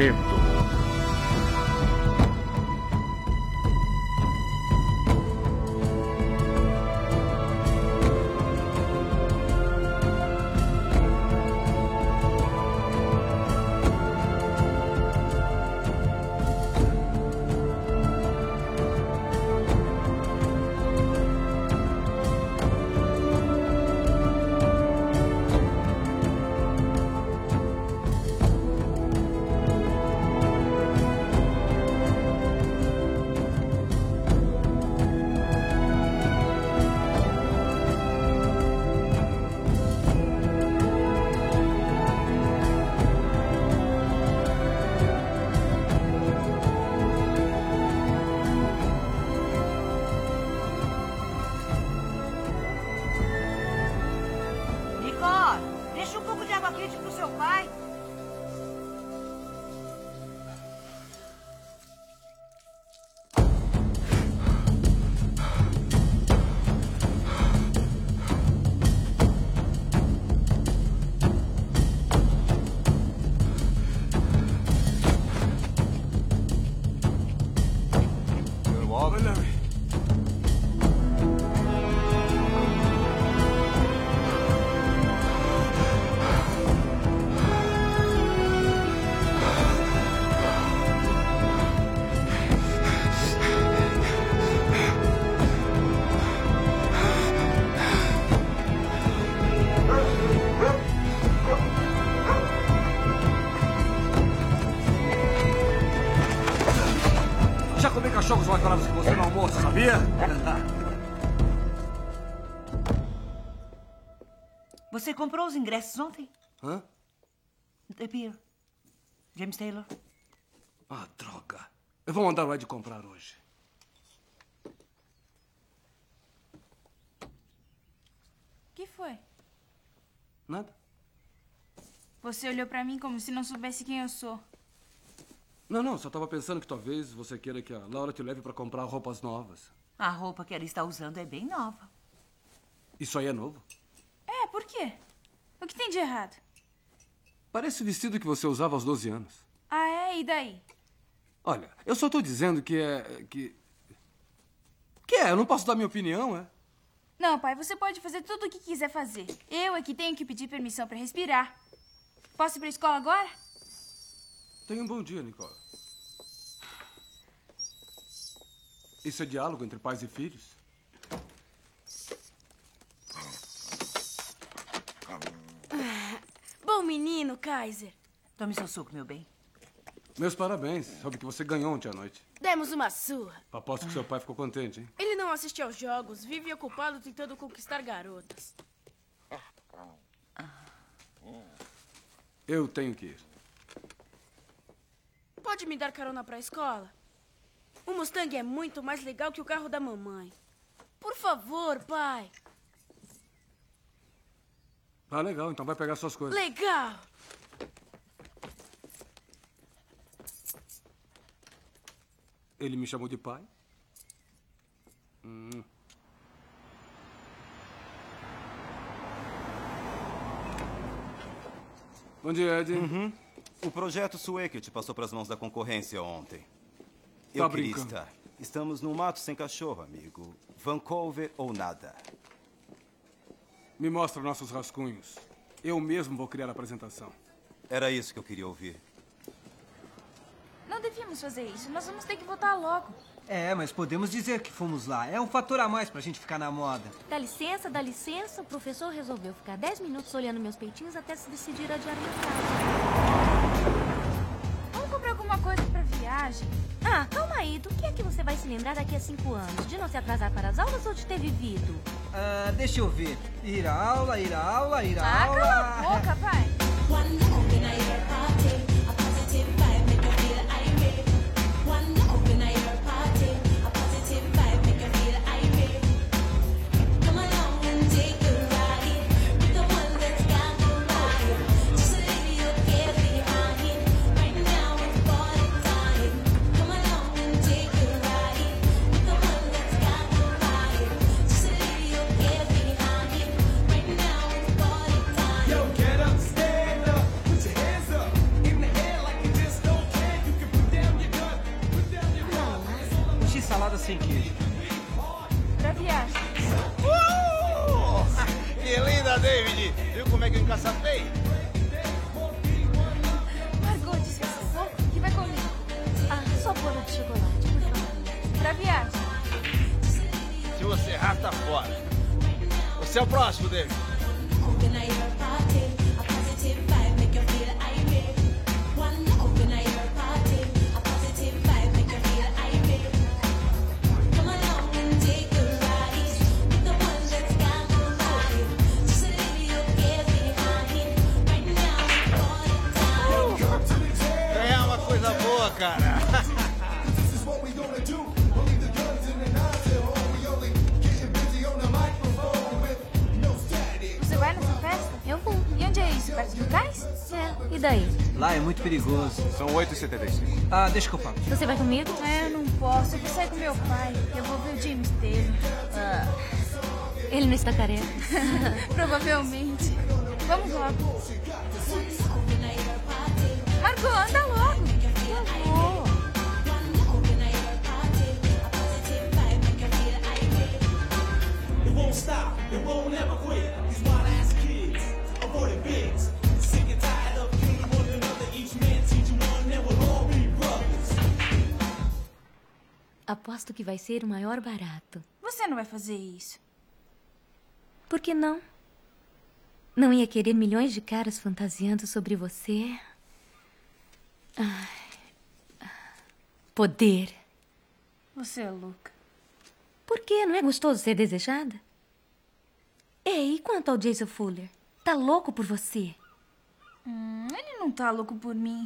medo. Deixa um pouco de água quente pro seu pai. Já comi cachorros mais bravos que você no almoço, sabia? Você comprou os ingressos ontem? Hã? The Beer. James Taylor. Ah, droga. Eu vou mandar o Ed comprar hoje. O que foi? Nada? Você olhou pra mim como se não soubesse quem eu sou. Não, só tava pensando que talvez você queira que a Laura te leve pra comprar roupas novas. A roupa que ela está usando é bem nova. Isso aí é novo? É, por quê? O que tem de errado? Parece o vestido que você usava aos 12 anos. Ah, é? E daí? Olha, eu só tô dizendo que eu não posso dar minha opinião, é? Não, pai, você pode fazer tudo o que quiser fazer. Eu é que tenho que pedir permissão pra respirar. Posso ir pra escola agora? Tenha um bom dia, Nicole. Isso é diálogo entre pais e filhos? Bom menino, Kaiser. Tome seu suco, meu bem. Meus parabéns. Soube que você ganhou ontem à noite. Demos uma surra. Aposto que seu pai ficou contente, hein? Ele não assiste aos jogos, vive ocupado tentando conquistar garotas. Eu tenho que ir. Pode me dar carona pra escola? O Mustang é muito mais legal que o carro da mamãe. Por favor, pai. Ah, legal. Então vai pegar suas coisas. Legal! Ele me chamou de pai? Bom dia, Ed. O projeto Sueket passou para as mãos da concorrência ontem. Tá Eu queria brincando. estar. Estamos no mato sem cachorro, amigo. Vancouver ou nada. Me mostra nossos rascunhos. Eu mesmo vou criar a apresentação. Era isso que eu queria ouvir. Não devíamos fazer isso. Nós vamos ter que votar logo. É, mas podemos dizer que fomos lá. É um fator a mais pra gente ficar na moda. Dá licença, dá licença. O professor resolveu ficar 10 minutos olhando meus peitinhos até se decidir a adiar minha frase. Vamos comprar alguma coisa pra viagem? Ah, calma aí. Do que é que você vai se lembrar daqui a 5 anos? De não se atrasar para as aulas ou de ter vivido? Deixa eu ver. Ir à aula, ir à aula, ir à Ah, aula. cala a boca, pai. Yo, get up, stand up, put your hands Acorda, David. Viu como é que eu encaçapei? Margot disse que vai comigo. Ah, só bolo de chocolate, por favor. Pra viagem. Se você errar, tá fora. Você é o próximo, David. Ganhar uma coisa boa, cara. Você vai nessa festa? Eu vou. E onde é isso? Perto do cais? É, e daí? Lá é muito perigoso. São 8h75. Ah, deixa que eu pago. Você vai comigo? Eu não posso. Eu vou sair com meu pai. Eu vou ver o James Taylor. Ele não está careca. Provavelmente. Vamos logo. Margot, anda logo. Eu vou. It won't stop, it won't ever quit. These wild ass kids, avoiding bigs. Sick and tired of killing one another. Each man teaching one, and we'll all be brothers. Aposto que vai ser o maior barato. Você não vai fazer isso. Por que não? Não ia querer milhões de caras fantasiando sobre você? Ai. Poder. Você é louca. Por quê? Não é gostoso ser desejada? Ei, e quanto ao Jason Fuller? Tá louco por você? Ele não tá louco por mim.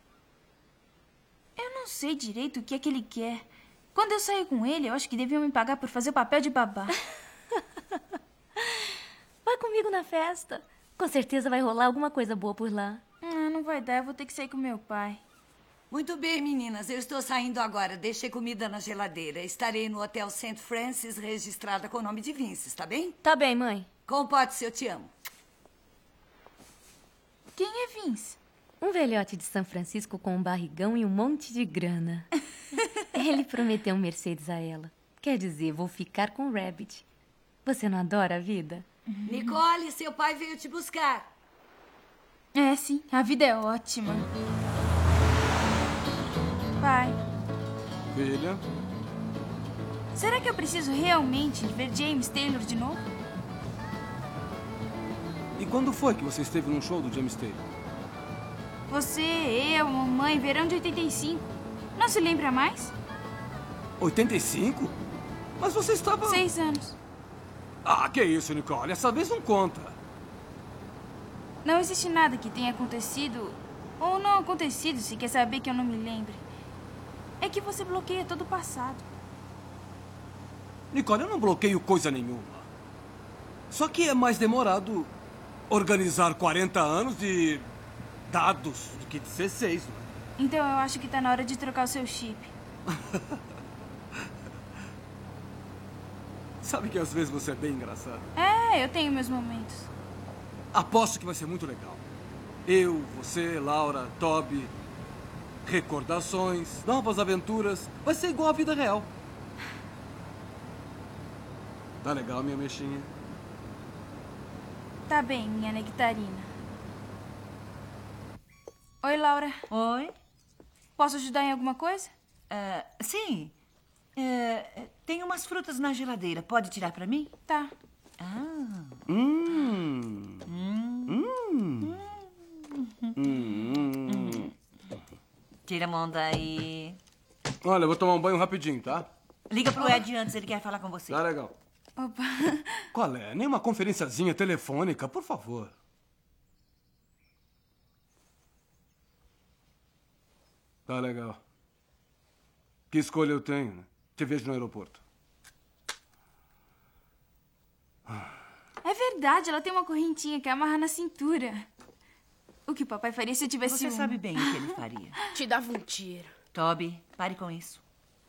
Eu não sei direito o que é que ele quer. Quando eu saí com ele, eu acho que deviam me pagar por fazer o papel de babá. Vai comigo na festa. Com certeza vai rolar alguma coisa boa por lá. Não vai dar, eu vou ter que sair com meu pai. Muito bem, meninas. Eu estou saindo agora. Deixei comida na geladeira. Estarei no Hotel St. Francis, registrada com o nome de Vince, tá bem? Tá bem, mãe. Comporte-se, eu te amo. Quem é Vince? Um velhote de São Francisco com um barrigão e um monte de grana. Ele prometeu um Mercedes a ela. Quer dizer, vou ficar com o Rabbit. Você não adora a vida? Nicole, seu pai veio te buscar. É, sim. A vida é ótima. Pai, Filha, será que eu preciso realmente ver James Taylor de novo? e quando foi que você esteve num show do James Taylor? Você, eu, mamãe, verão de 85. Não se lembra mais? 85? Mas você estava... 6 anos. Ah, que isso, Nicole. Essa vez não conta. Não existe nada que tenha acontecido ou não acontecido se quer saber que eu não me lembre. É que você bloqueia todo o passado. Nicole, eu não bloqueio coisa nenhuma. Só que é mais demorado organizar 40 anos de dados do que 16, não é? Então eu acho que tá na hora de trocar o seu chip. Sabe que às vezes você é bem engraçado. É, eu tenho meus momentos. Aposto que vai ser muito legal. Eu, você, Laura, Toby... Recordações, novas aventuras. Vai ser igual à vida real. Tá legal, minha mexinha? Tá bem, minha nectarina. Oi, Laura. Oi? Posso ajudar em alguma coisa? Sim. Tem umas frutas na geladeira. Pode tirar pra mim? Tá. Tira a mão daí. Olha, eu vou tomar um banho rapidinho, tá? Liga pro Ed antes, ele quer falar com você. Tá legal. Opa. Qual é? Nem uma conferenciazinha telefônica, por favor. Tá legal. Que escolha eu tenho, né? Te vejo no aeroporto. É verdade, ela tem uma correntinha que amarra na cintura. O que o papai faria se eu tivesse Você sabe bem o que ele faria. Te dava um tiro. Toby, pare com isso.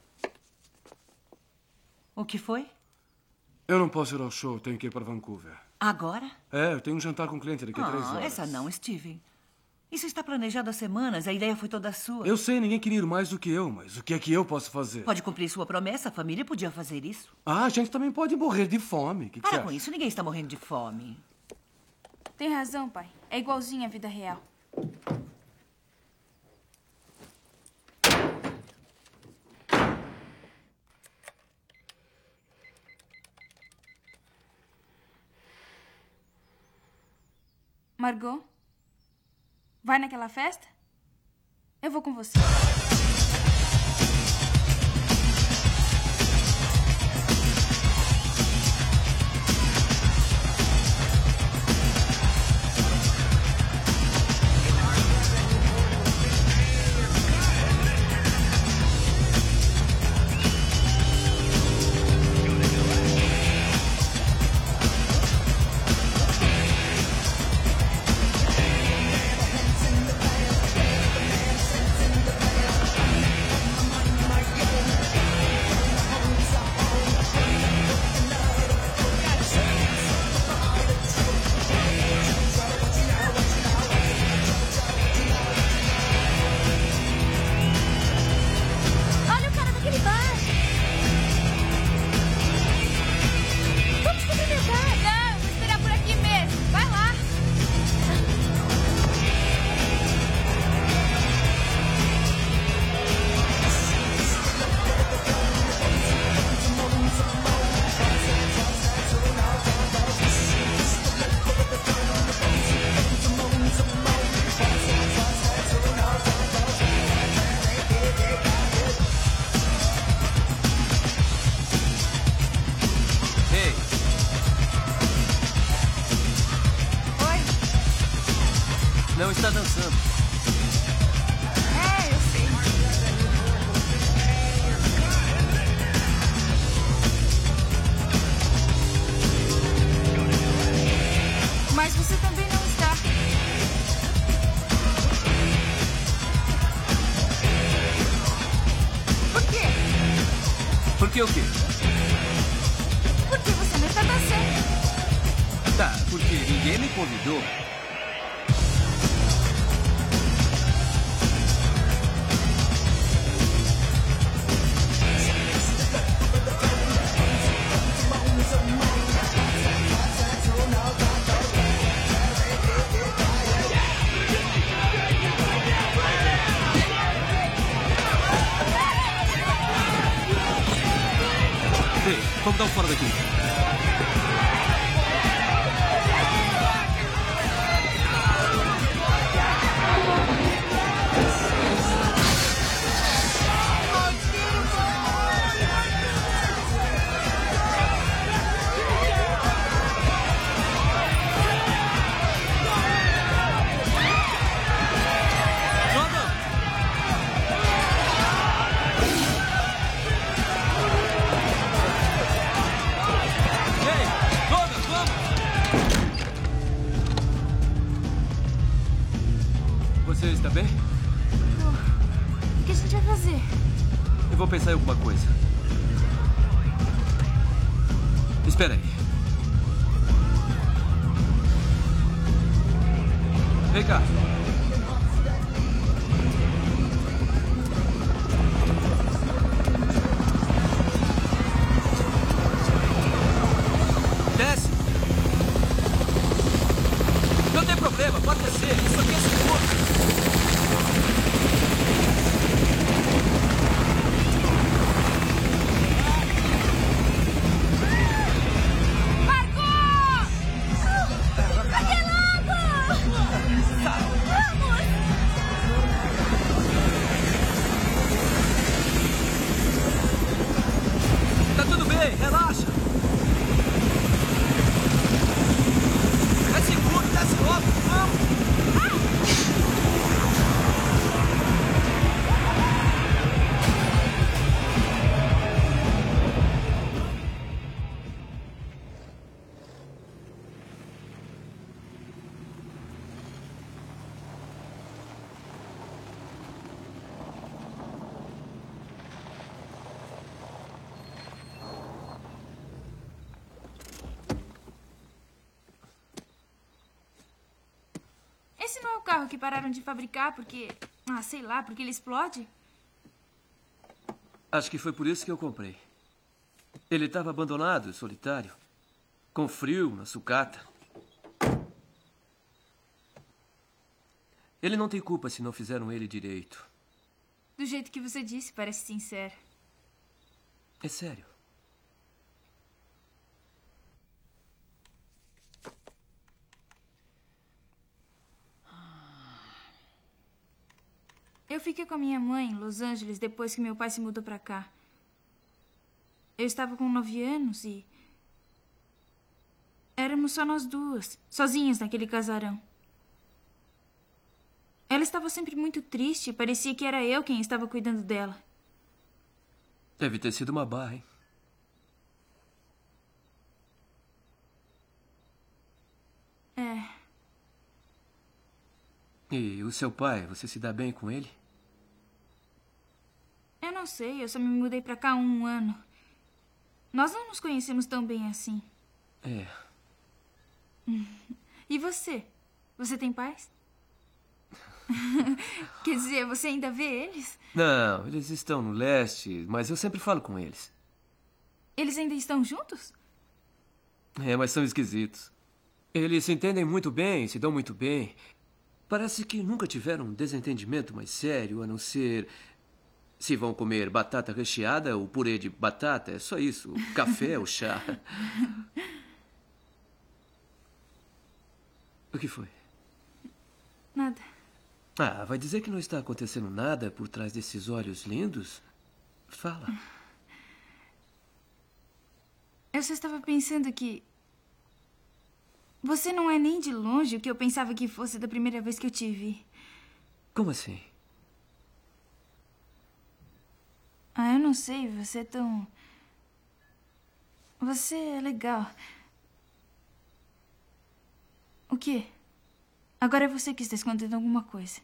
O que foi? Eu não posso ir ao show, tenho que ir para Vancouver. Agora? É, eu tenho um jantar com um cliente daqui a 3 horas. Essa não, Steven. Isso está planejado há semanas, a ideia foi toda sua. Eu sei, ninguém queria ir mais do que eu, mas o que é que eu posso fazer? Pode cumprir sua promessa, a família podia fazer isso. Ah, a gente também pode morrer de fome. O que você Para acha? com isso, ninguém está morrendo de fome. Tem razão, pai. É igualzinho à vida real. Margot? Vai naquela festa? Eu vou com você. Não está dançando. É, eu sei. Mas você também não está. Por quê? Por que o quê? Porque você não está dançando. Tá, porque ninguém me convidou. Vamos dar um fora daqui. Você está bem? O que a gente vai fazer? Eu vou pensar em alguma coisa. Espera aí. Vem cá. Desce. Não tem problema, pode descer. Isso aqui é seguro. Tá tudo bem, relaxa. É seguro, desce logo, vamos. Esse não é o carro que pararam de fabricar porque... Ah, sei lá, porque ele explode? Acho que foi por isso que eu comprei. Ele estava abandonado, solitário. Com frio, na sucata. Ele não tem culpa se não fizeram ele direito. Do jeito que você disse, parece sincero. É sério. Eu fiquei com a minha mãe em Los Angeles depois que meu pai se mudou pra cá. Eu estava com 9 anos e... éramos só nós duas, sozinhas naquele casarão. Ela estava sempre muito triste e parecia que era eu quem estava cuidando dela. Deve ter sido uma barra, hein? É. E o seu pai, você se dá bem com ele? Eu não sei, eu só me mudei pra cá há 1 ano. Nós não nos conhecemos tão bem assim. É. E você? Você tem pais? Quer dizer, você ainda vê eles? Não, eles estão no leste, mas eu sempre falo com eles. Eles ainda estão juntos? É, mas são esquisitos. Eles se entendem muito bem, se dão muito bem. Parece que nunca tiveram um desentendimento mais sério, a não ser se vão comer batata recheada ou purê de batata. É só isso. Café ou chá. O que foi? Nada. Ah, vai dizer que não está acontecendo nada por trás desses olhos lindos? Fala. Eu só estava pensando que... você não é nem de longe o que eu pensava que fosse da primeira vez que eu te vi. Como assim? Ah, eu não sei, você é tão... você é legal. O quê? Agora é você que está escondendo alguma coisa.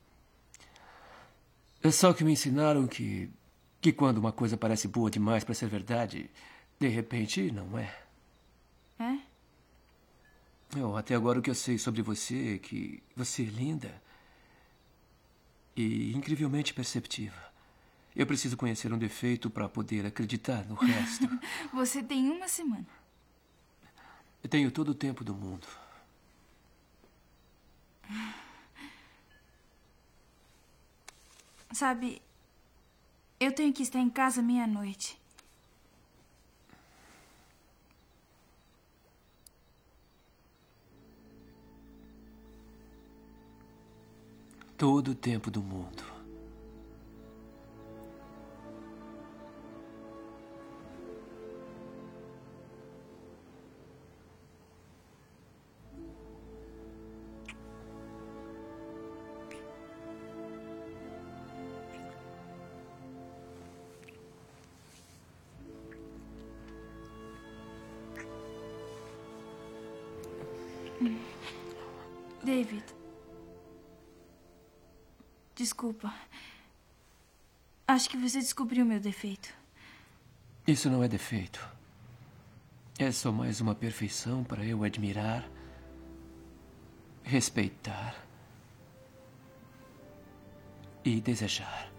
É só que me ensinaram que quando uma coisa parece boa demais para ser verdade, de repente não é. É? Até agora o que eu sei sobre você é que você é linda e incrivelmente perceptiva. Eu preciso conhecer um defeito para poder acreditar no resto. Você tem 1 semana. Eu tenho todo o tempo do mundo. Sabe, eu tenho que estar em casa meia-noite. Todo o tempo do mundo. David. Desculpa. Acho que você descobriu meu defeito. Isso não é defeito. É só mais uma perfeição para eu admirar, respeitar e desejar.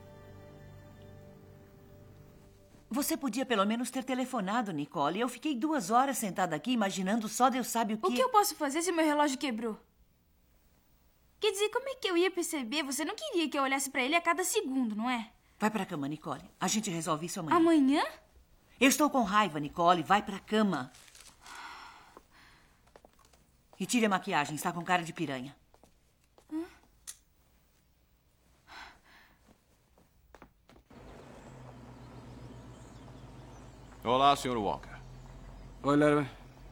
Você podia pelo menos ter telefonado, Nicole. Eu fiquei 2 horas sentada aqui imaginando só Deus sabe o que... O que eu posso fazer se meu relógio quebrou? Quer dizer, como é que eu ia perceber? Você não queria que eu olhasse pra ele a cada segundo, não é? Vai pra cama, Nicole. A gente resolve isso amanhã. Amanhã? Eu estou com raiva, Nicole. Vai pra cama. E tire a maquiagem. Está com cara de piranha. Olá, Sr. Walker. Oi, Larry.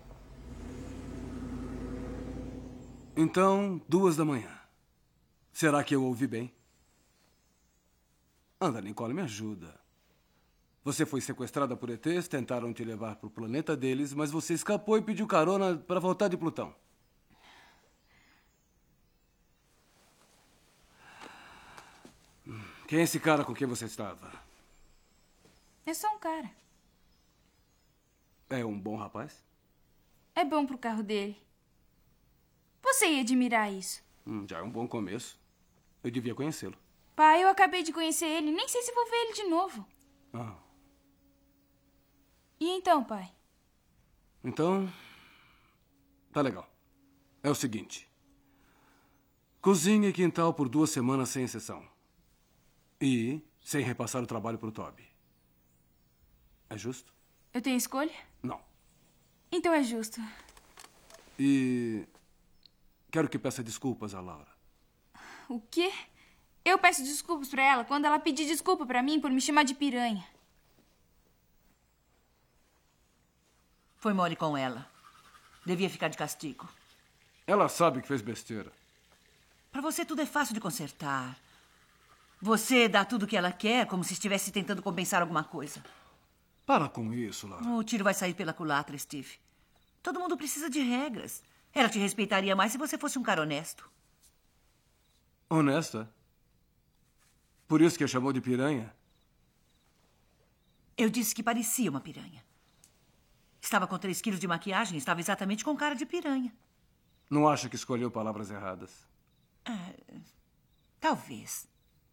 Então, 2 da manhã. Será que eu ouvi bem? Anda, Nicole, me ajuda. Você foi sequestrada por ETs, tentaram te levar para o planeta deles, mas você escapou e pediu carona para voltar de Plutão. Quem é esse cara com quem você estava? É só um cara. É um bom rapaz? É bom pro carro dele. Você ia admirar isso. Já é um bom começo. Eu devia conhecê-lo. Pai, eu acabei de conhecer ele. Nem sei se vou ver ele de novo. Ah. E então, pai? Então, tá legal. É o seguinte. Cozinha e quintal por 2 semanas sem exceção. E sem repassar o trabalho pro Toby. É justo? Eu tenho escolha? Não. Então é justo. E quero que peça desculpas a Laura. O quê? Eu peço desculpas pra ela quando ela pedir desculpa pra mim por me chamar de piranha. Foi mole com ela. Devia ficar de castigo. Ela sabe que fez besteira. Pra você tudo é fácil de consertar. Você dá tudo o que ela quer, como se estivesse tentando compensar alguma coisa. Para com isso, Laura. O tiro vai sair pela culatra, Steve. Todo mundo precisa de regras. Ela te respeitaria mais se você fosse um cara honesto. Honesta? Por isso que a chamou de piranha? Eu disse que parecia uma piranha. Estava com 3 quilos de maquiagem e estava exatamente com cara de piranha. Não acha que escolheu palavras erradas? Talvez.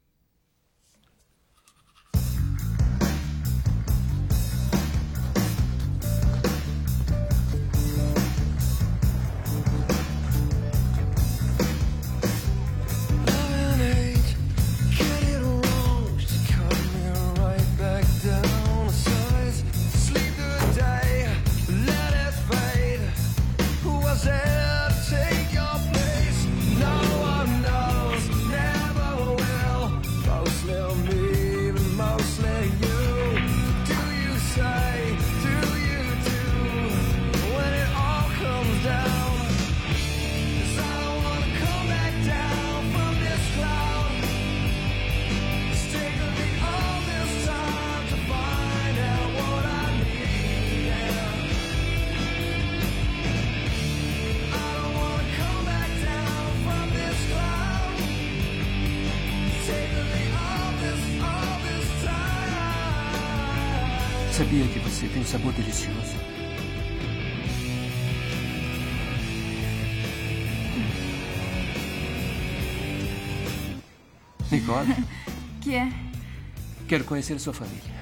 Sabia que você tem um sabor delicioso. Nicole, Que é? quero conhecer sua família.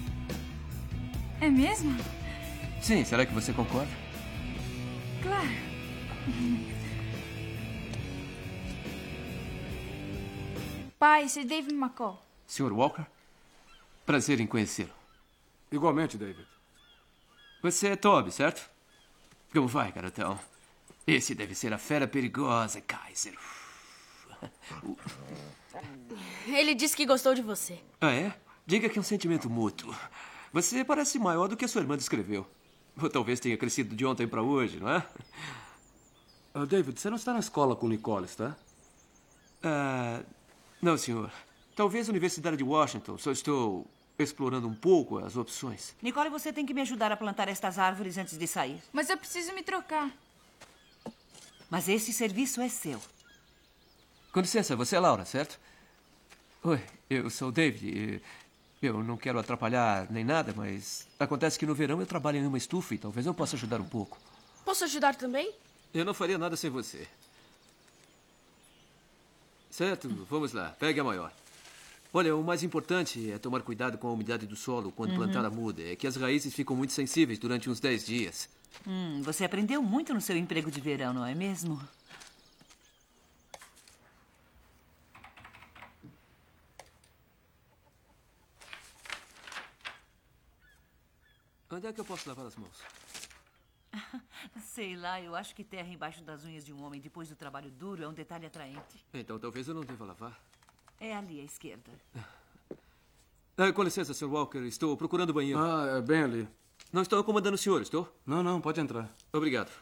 É mesmo? Sim, será que você concorda? Claro. Pai, esse é David McCall. Sr. Walker? Prazer em conhecê-lo. Igualmente, David. Você é Toby, certo? Como vai, garotão? Esse deve ser a fera perigosa, Kaiser. Ele disse que gostou de você. Ah, é? Diga que é um sentimento mútuo. Você parece maior do que a sua irmã descreveu. Ou talvez tenha crescido de ontem para hoje, não é? David, você não está na escola com Nicole, está? Não, senhor. Talvez a Universidade de Washington. Só estou explorando um pouco as opções. Nicole, você tem que me ajudar a plantar estas árvores antes de sair. Mas eu preciso me trocar. Mas esse serviço é seu. Com licença, você é Laura, certo? Oi, eu sou o David. E eu não quero atrapalhar nem nada, mas acontece que no verão eu trabalho em uma estufa e talvez eu possa ajudar um pouco. Posso ajudar também? Eu não faria nada sem você. Certo, vamos lá. Pegue a maior. Olha, o mais importante é tomar cuidado com a umidade do solo quando plantar a muda. É que as raízes ficam muito sensíveis durante uns 10 dias. Você aprendeu muito no seu emprego de verão, não é mesmo? Onde é que eu posso lavar as mãos? Sei lá, eu acho que terra embaixo das unhas de um homem depois do trabalho duro é um detalhe atraente. Então talvez eu não deva lavar. É ali à esquerda. Com licença, Sr. Walker. Estou procurando o banheiro. É bem ali. Não estou incomodando o senhor, estou? Não, pode entrar. Obrigado.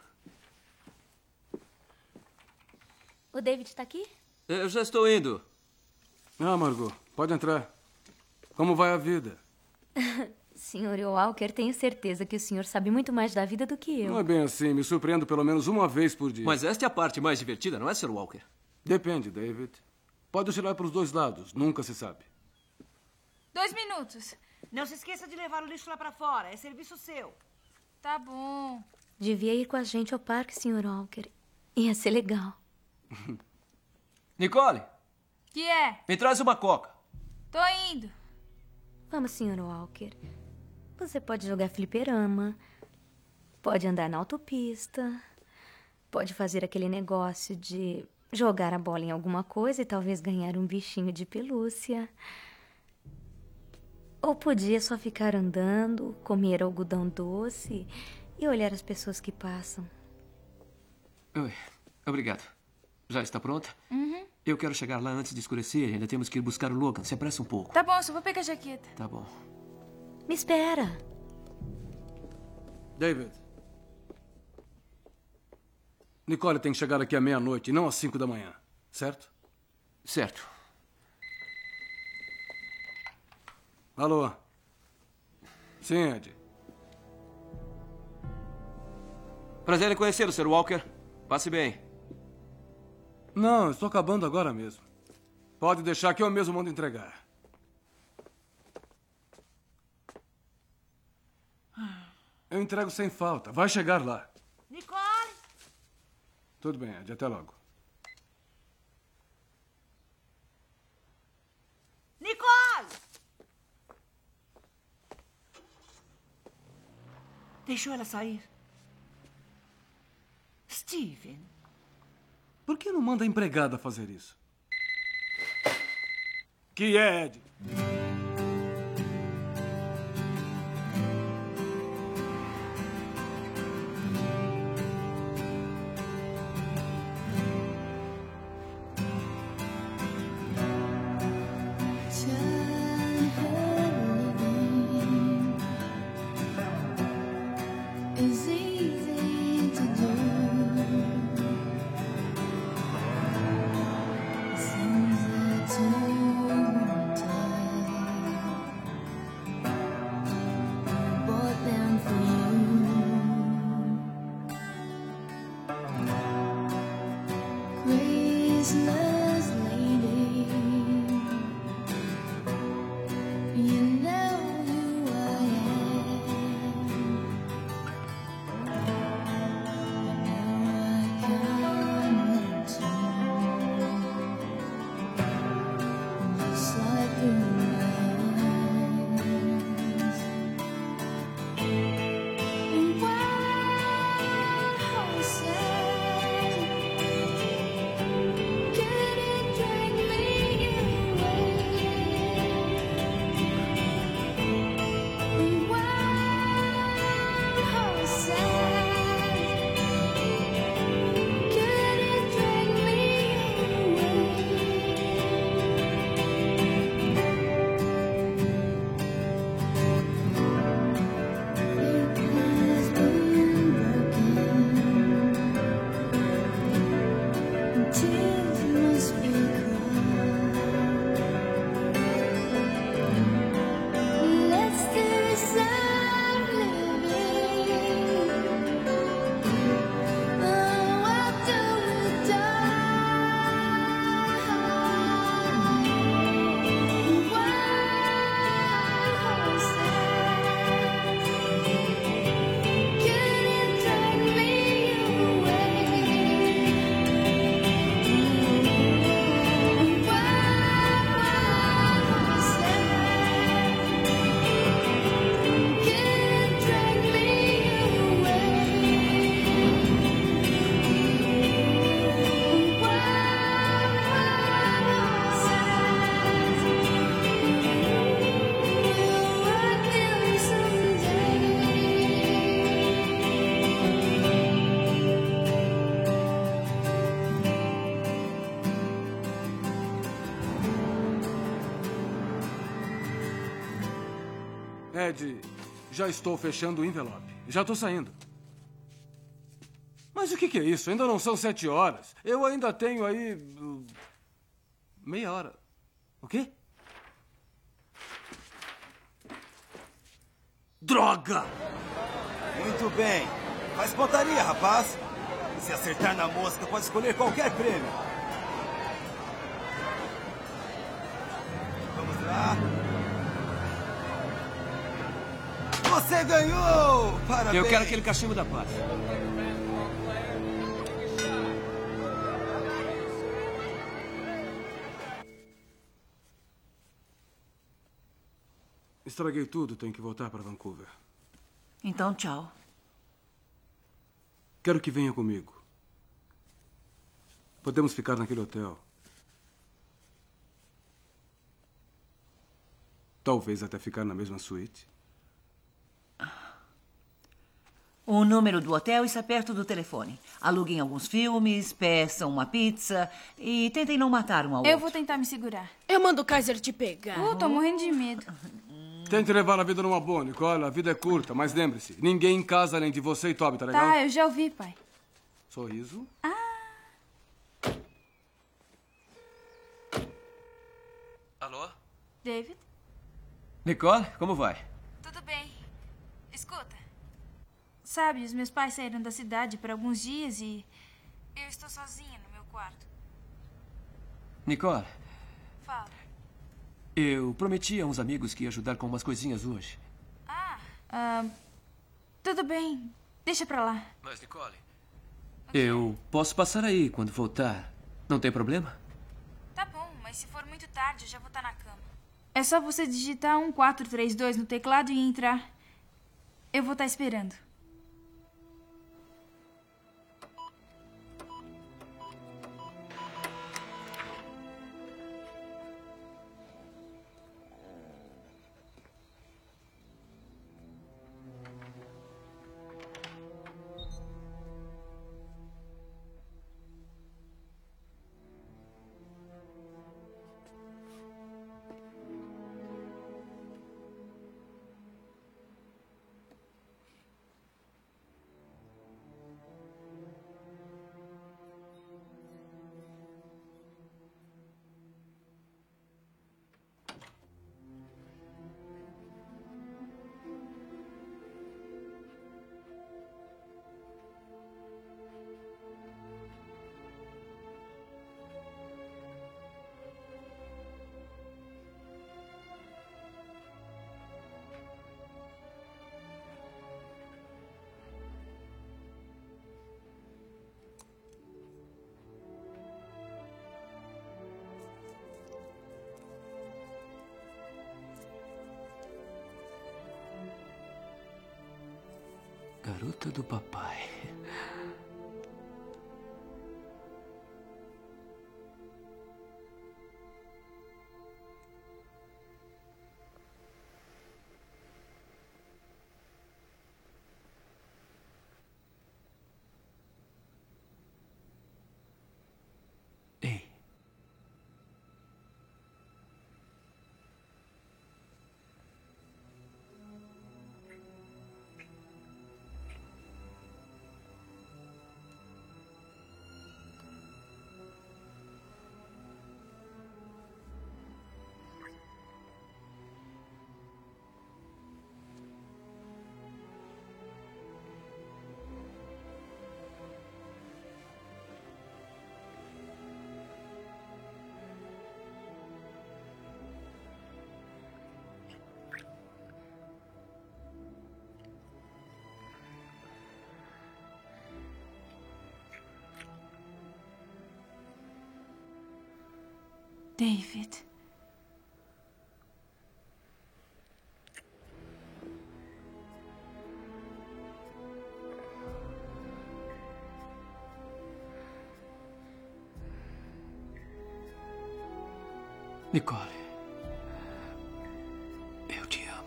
O David está aqui? Eu já estou indo. Margot, pode entrar. Como vai a vida? Senhor Walker, tenho certeza que o senhor sabe muito mais da vida do que eu. Não é bem assim. Me surpreendo pelo menos uma vez por dia. Mas esta é a parte mais divertida, não é, Sr. Walker? Depende, David. Pode oscilar para os dois lados. Nunca se sabe. 2 minutos. Não se esqueça de levar o lixo lá pra fora. É serviço seu. Tá bom. Devia ir com a gente ao parque, Sr. Walker. Ia ser legal. Nicole, Que é? me traz uma coca. Tô indo. Vamos, Sr. Walker. Você pode jogar fliperama. Pode andar na autopista. Pode fazer aquele negócio de Jogar a bola em alguma coisa e talvez ganhar um bichinho de pelúcia. Ou podia só ficar andando, comer algodão doce e olhar as pessoas que passam. Oi, obrigado. Já está pronta? Uhum. Eu quero chegar lá antes de escurecer. Ainda temos que ir buscar o Logan. Se apressa um pouco. Tá bom, só vou pegar a jaqueta. Tá bom. Me espera. David. Nicole tem que chegar aqui à meia-noite, não às 5 da manhã. Certo? Certo. Alô? Sim, Ed. Prazer em conhecê-lo, Sr. Walker. Passe bem. Não, estou acabando agora mesmo. Pode deixar que eu mesmo mando entregar. Eu entrego sem falta. Vai chegar lá. Nicole! Tudo bem, Ed. Até logo. Nicole! Deixou ela sair. Steven. Por que não manda a empregada fazer isso? Que é, Ed? Ed, já estou fechando o envelope. Já estou saindo. Mas o que é isso? Ainda não são 7 horas. Eu ainda tenho aí... meia hora. O quê? Droga! Muito bem. Faz pontaria, rapaz. Se acertar na mosca, pode escolher qualquer prêmio. Vamos lá. Você ganhou! Parabéns! Eu quero aquele cachimbo da paz. Estraguei tudo, tenho que voltar para Vancouver. Então, tchau. Quero que venha comigo. Podemos ficar naquele hotel. Talvez até ficar na mesma suíte. O número do hotel está perto do telefone. Aluguem alguns filmes, peçam uma pizza e tentem não matar um ao outro. Eu vou tentar me segurar. Eu mando o Kaiser te pegar. Tô morrendo de medo. Tente levar a vida numa boa, Nicole. A vida é curta, mas lembre-se, ninguém em casa além de você e Toby, tá legal? Tá, eu já ouvi, pai. Sorriso. Alô? David? Nicole, como vai? Tudo bem. Escuta. Sabe, os meus pais saíram da cidade por alguns dias e eu estou sozinha no meu quarto. Nicole, Fala. eu prometi a uns amigos que ia ajudar com umas coisinhas hoje. Tudo bem. Deixa pra lá. Mas, Nicole, eu posso passar aí quando voltar. Não tem problema? Tá bom, mas se for muito tarde, eu já vou estar na cama. É só você digitar 1432 no teclado e entrar. Eu vou estar esperando. Garota do papai. Ei. David. Nicole, eu te amo.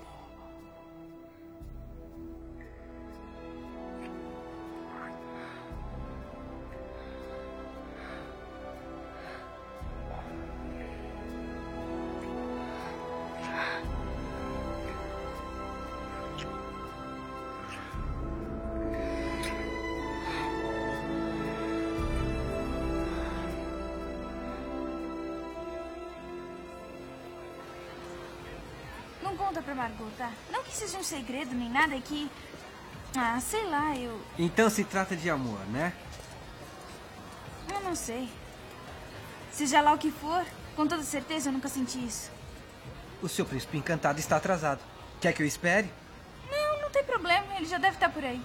Não conta pra Margot, tá? Não que seja um segredo nem nada, é que... Ah, sei lá, eu Então se trata de amor, né? não sei. Seja lá o que for, com toda certeza eu nunca senti isso. O seu príncipe encantado está atrasado. Quer que eu espere? Não tem problema, ele já deve estar por aí.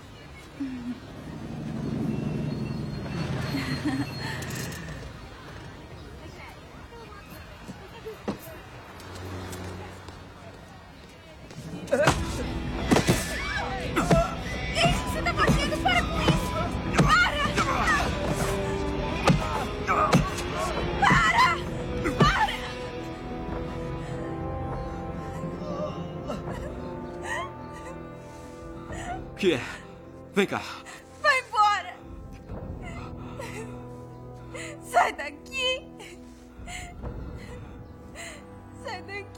Ei, você tá fazendo? Para com isso! Para! que é? Vem cá. Vai embora! Sai daqui! Sai daqui!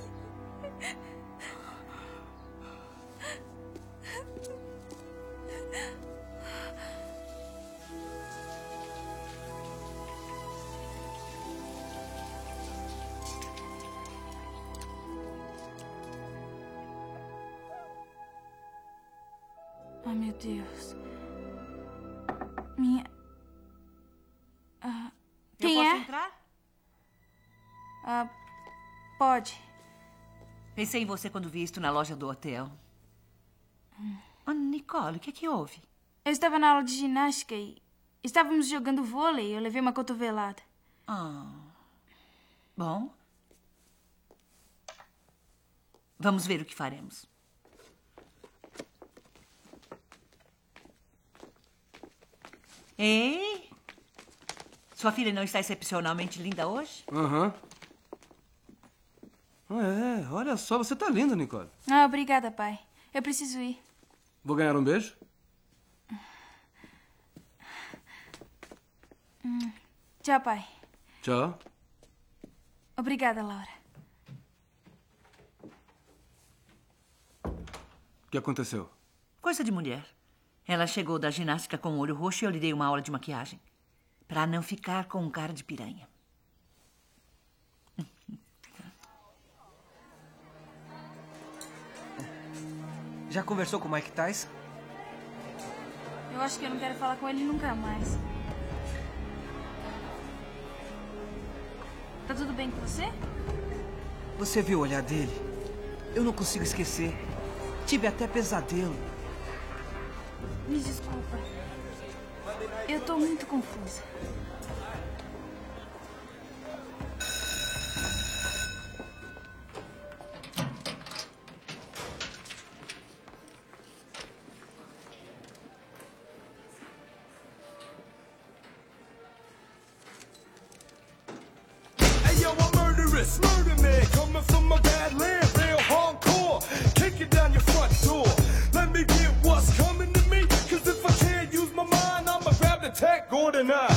Oh, meu Deus. Minha... quem Eu posso é? entrar? Pode. Pensei em você quando vi isto na loja do hotel. Oh, Nicole, o que é que houve? Eu estava na aula de ginástica e estávamos jogando vôlei e eu levei uma cotovelada. Bom. Vamos ver o que faremos. Ei! Sua filha não está excepcionalmente linda hoje? Aham. Olha só, você tá linda, Nicole. Obrigada, pai. Eu preciso ir. Vou ganhar um beijo? Tchau, pai. Tchau. Obrigada, Laura. O que aconteceu? Coisa de mulher. Ela chegou da ginástica com o olho roxo e eu lhe dei uma aula de maquiagem. Pra não ficar com um cara de piranha. Já conversou com o Mike Tyson? Eu acho que eu não quero falar com ele nunca mais. Tá tudo bem com você? Você viu o olhar dele? Eu não consigo esquecer. Tive até pesadelo. Me desculpa. Eu tô muito confusa. Hey yo, I'm murderous, murder man, coming from a bad land, real hardcore, kick it down your front door. Let me get what's coming to me, cause if I can't use my mind, I'ma grab the tech, go to nine.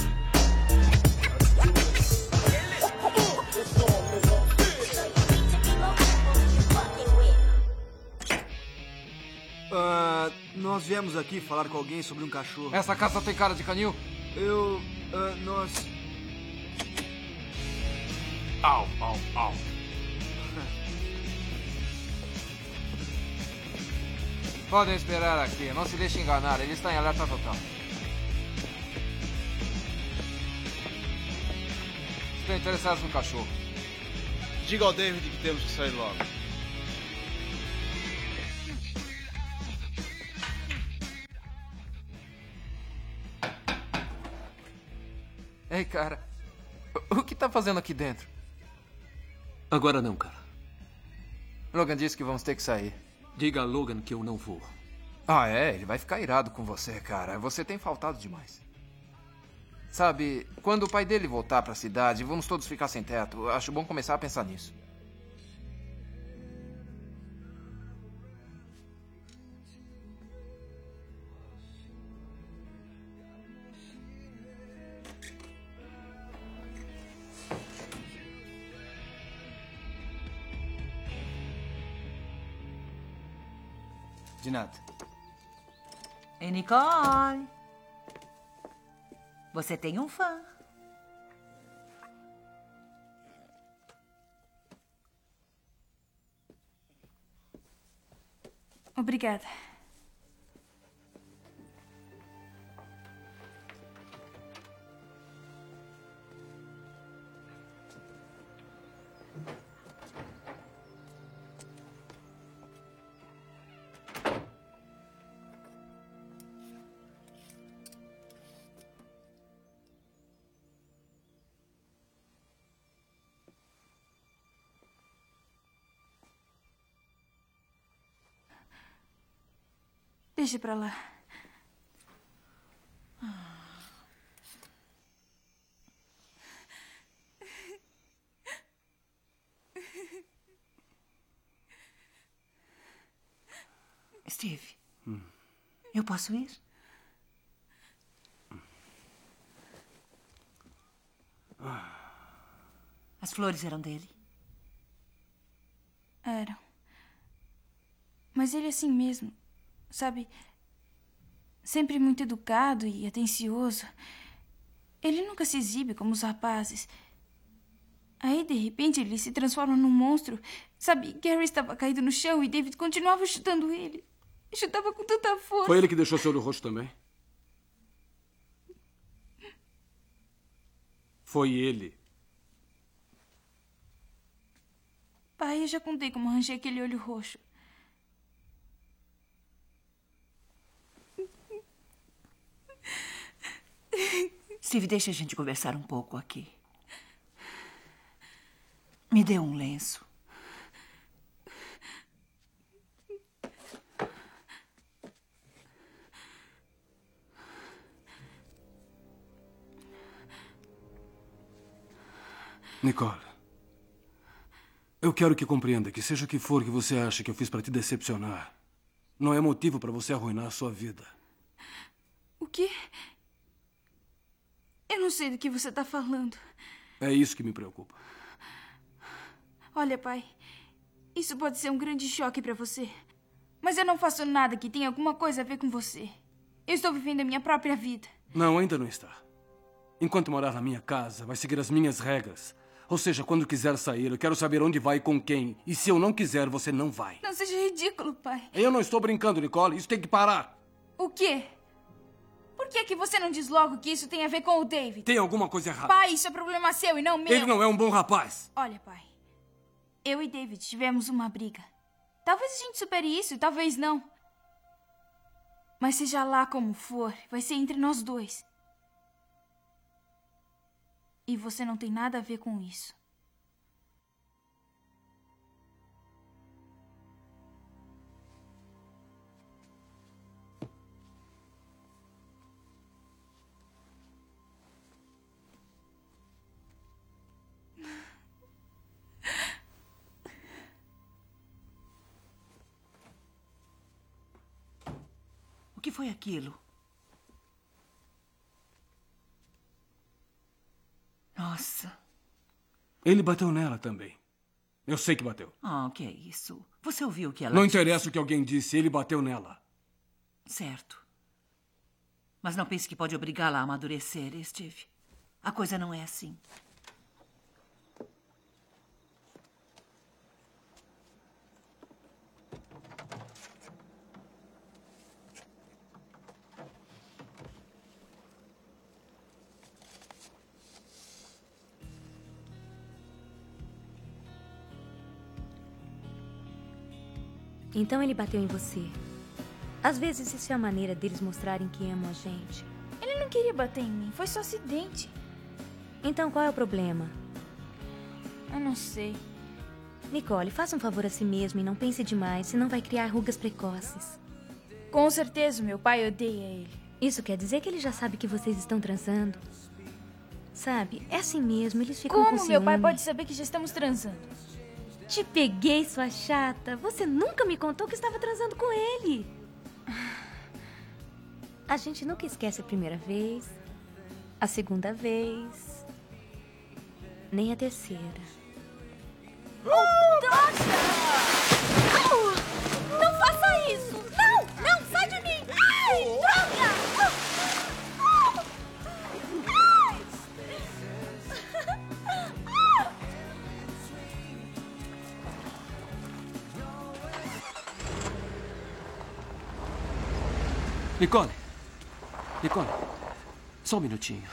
Nós viemos aqui falar com alguém sobre um cachorro. Essa casa tem cara de canil? Nós... Au, au, au. Podem esperar aqui, não se deixe enganar, ele está em alerta total. Estou interessado no cachorro. Diga ao David que temos que sair logo. Ei, cara, o que tá fazendo aqui dentro? Agora não, cara. Logan disse que vamos ter que sair. Diga a Logan que eu não vou. Ele vai ficar irado com você, cara. Você tem faltado demais. Sabe, quando o pai dele voltar pra cidade, vamos todos ficar sem teto. Acho bom começar a pensar nisso. De nada. Ei, Nicole. Você tem um fã. Obrigada. Deixa pra lá. Steve. Eu posso ir? As flores eram dele? Eram. Mas ele é assim mesmo, sabe? Sempre muito educado e atencioso. Ele nunca se exibe como os rapazes. Aí, de repente, ele se transforma num monstro. Sabe, Gary estava caído no chão e David continuava chutando ele. Chutava com tanta força. Foi ele que deixou seu olho roxo também? Foi ele. Pai, eu já contei como arranjei aquele olho roxo. Steve, deixa a gente conversar um pouco aqui. Me dê um lenço. Nicole, eu quero que compreenda que seja o que for que você acha que eu fiz para te decepcionar, não é motivo para você arruinar a sua vida. O quê? Eu não sei do que você está falando. É isso que me preocupa. Olha, pai, isso pode ser um grande choque para você. Mas eu não faço nada que tenha alguma coisa a ver com você. Eu estou vivendo a minha própria vida. Não, ainda não está. Enquanto morar na minha casa, vai seguir as minhas regras. Ou seja, quando quiser sair, eu quero saber onde vai e com quem. E se eu não quiser, você não vai. Não seja ridículo, pai. Eu não estou brincando, Nicole. Isso tem que parar. O quê? Por que você não diz logo que isso tem a ver com o David? Tem alguma coisa errada. Pai, isso é problema seu e não meu. Ele não é um bom rapaz. Olha, pai. Eu e David tivemos uma briga. Talvez a gente supere isso, talvez não. Mas seja lá como for, vai ser entre nós dois. E você não tem nada a ver com isso. O que foi aquilo? Nossa. Ele bateu nela também. Eu sei que bateu. Ah, o que é isso? Você ouviu o que ela Não disse? interessa o que alguém disse, ele bateu nela. Certo. Mas não pense que pode obrigá-la a amadurecer, Steve. A coisa não é assim. Então ele bateu em você. Às vezes isso é a maneira deles mostrarem que amam a gente. Ele não queria bater em mim, foi só acidente. Então qual é o problema? Eu não sei. Nicole, faça um favor a si mesmo e não pense demais, senão vai criar rugas precoces. Com certeza, meu pai odeia ele. Isso quer dizer que ele já sabe que vocês estão transando? Sabe, é assim mesmo, eles ficam com Como meu pai ciúme. pode saber que já estamos transando? Te peguei, sua chata. Você nunca me contou que estava transando com ele. A gente nunca esquece a primeira vez, a segunda vez, nem a terceira. Droga! Não faça isso! Não! Não! Sai de mim! Ai! Droga! Nicole! Nicole, só um minutinho.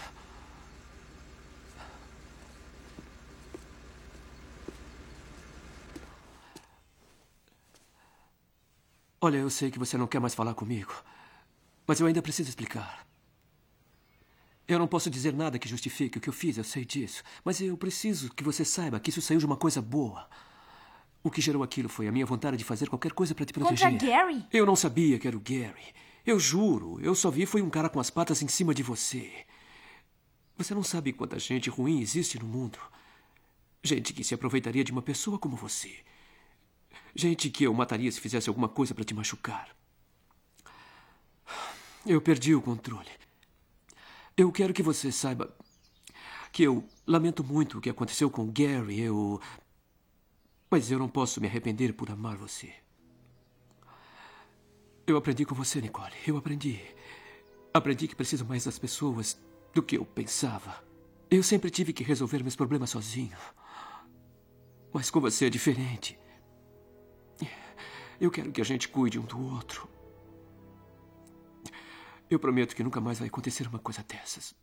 Olha, eu sei que você não quer mais falar comigo, mas eu ainda preciso explicar. Eu não posso dizer nada que justifique o que eu fiz, eu sei disso, mas eu preciso que você saiba que isso saiu de uma coisa boa. O que gerou aquilo foi a minha vontade de fazer qualquer coisa para te proteger. Contra Gary? Eu não sabia que era o Gary. Eu juro, eu só vi foi um cara com as patas em cima de você. Você não sabe quanta gente ruim existe no mundo. Gente que se aproveitaria de uma pessoa como você. Gente que eu mataria se fizesse alguma coisa para te machucar. Eu perdi o controle. Eu quero que você saiba que eu lamento muito o que aconteceu com o Gary. Mas eu não posso me arrepender por amar você. Eu aprendi com você, Nicole. Eu aprendi. Aprendi que preciso mais das pessoas do que eu pensava. Eu sempre tive que resolver meus problemas sozinho. Mas com você é diferente. Eu quero que a gente cuide um do outro. Eu prometo que nunca mais vai acontecer uma coisa dessas.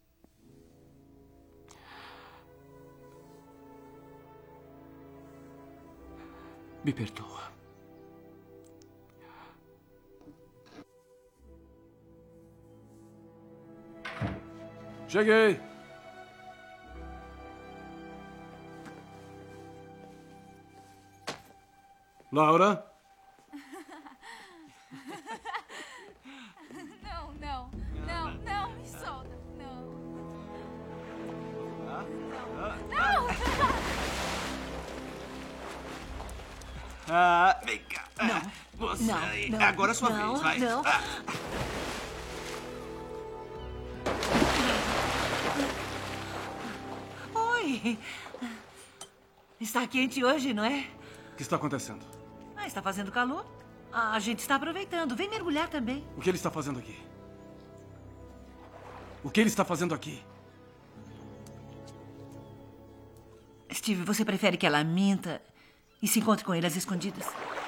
Me perdoa. Cheguei. Laura? Não, me solta. Não. Vem cá. Você aí. Agora é sua vez, vai. Não. Oi. Está quente hoje, não é? O que está acontecendo? Está fazendo calor. A gente está aproveitando. Vem mergulhar também. O que ele está fazendo aqui? O que ele está fazendo aqui? Steve, você prefere que ela minta e se encontre com ele às escondidas?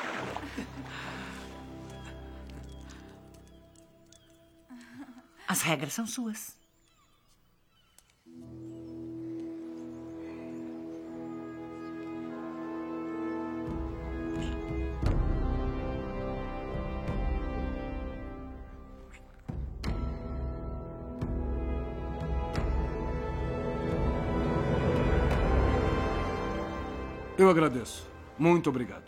As regras são suas. Eu agradeço. Muito obrigado.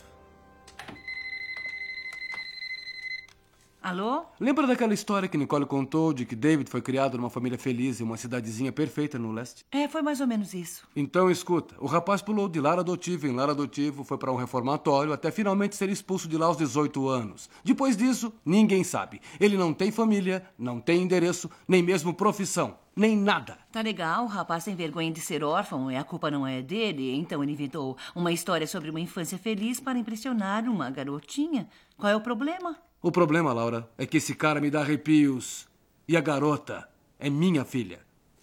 Alô? Lembra daquela história que Nicole contou de que David foi criado numa família feliz em uma cidadezinha perfeita no leste? Foi mais ou menos isso. Então, escuta. O rapaz pulou de lar adotivo em lar adotivo, foi para um reformatório até finalmente ser expulso de lá aos 18 anos. Depois disso, ninguém sabe. Ele não tem família, não tem endereço, nem mesmo profissão. Nem nada. Tá legal, o rapaz tem vergonha de ser órfão e a culpa não é dele. Então ele inventou uma história sobre uma infância feliz para impressionar uma garotinha. Qual é o problema? O problema, Laura, é que esse cara me dá arrepios. E a garota é minha filha.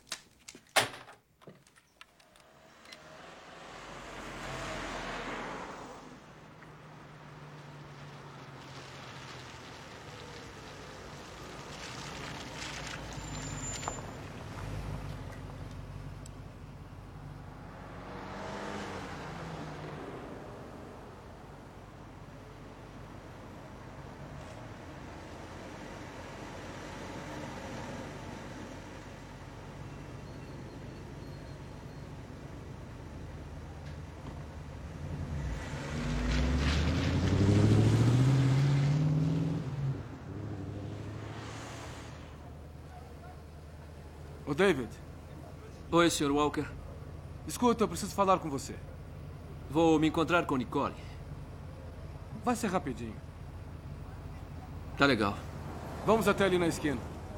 Ô, David. Oi, Sr. Walker. Escuta, eu preciso falar com você. Vou me encontrar com Nicole. Vai ser rapidinho. Tá legal. Vamos até ali na esquina.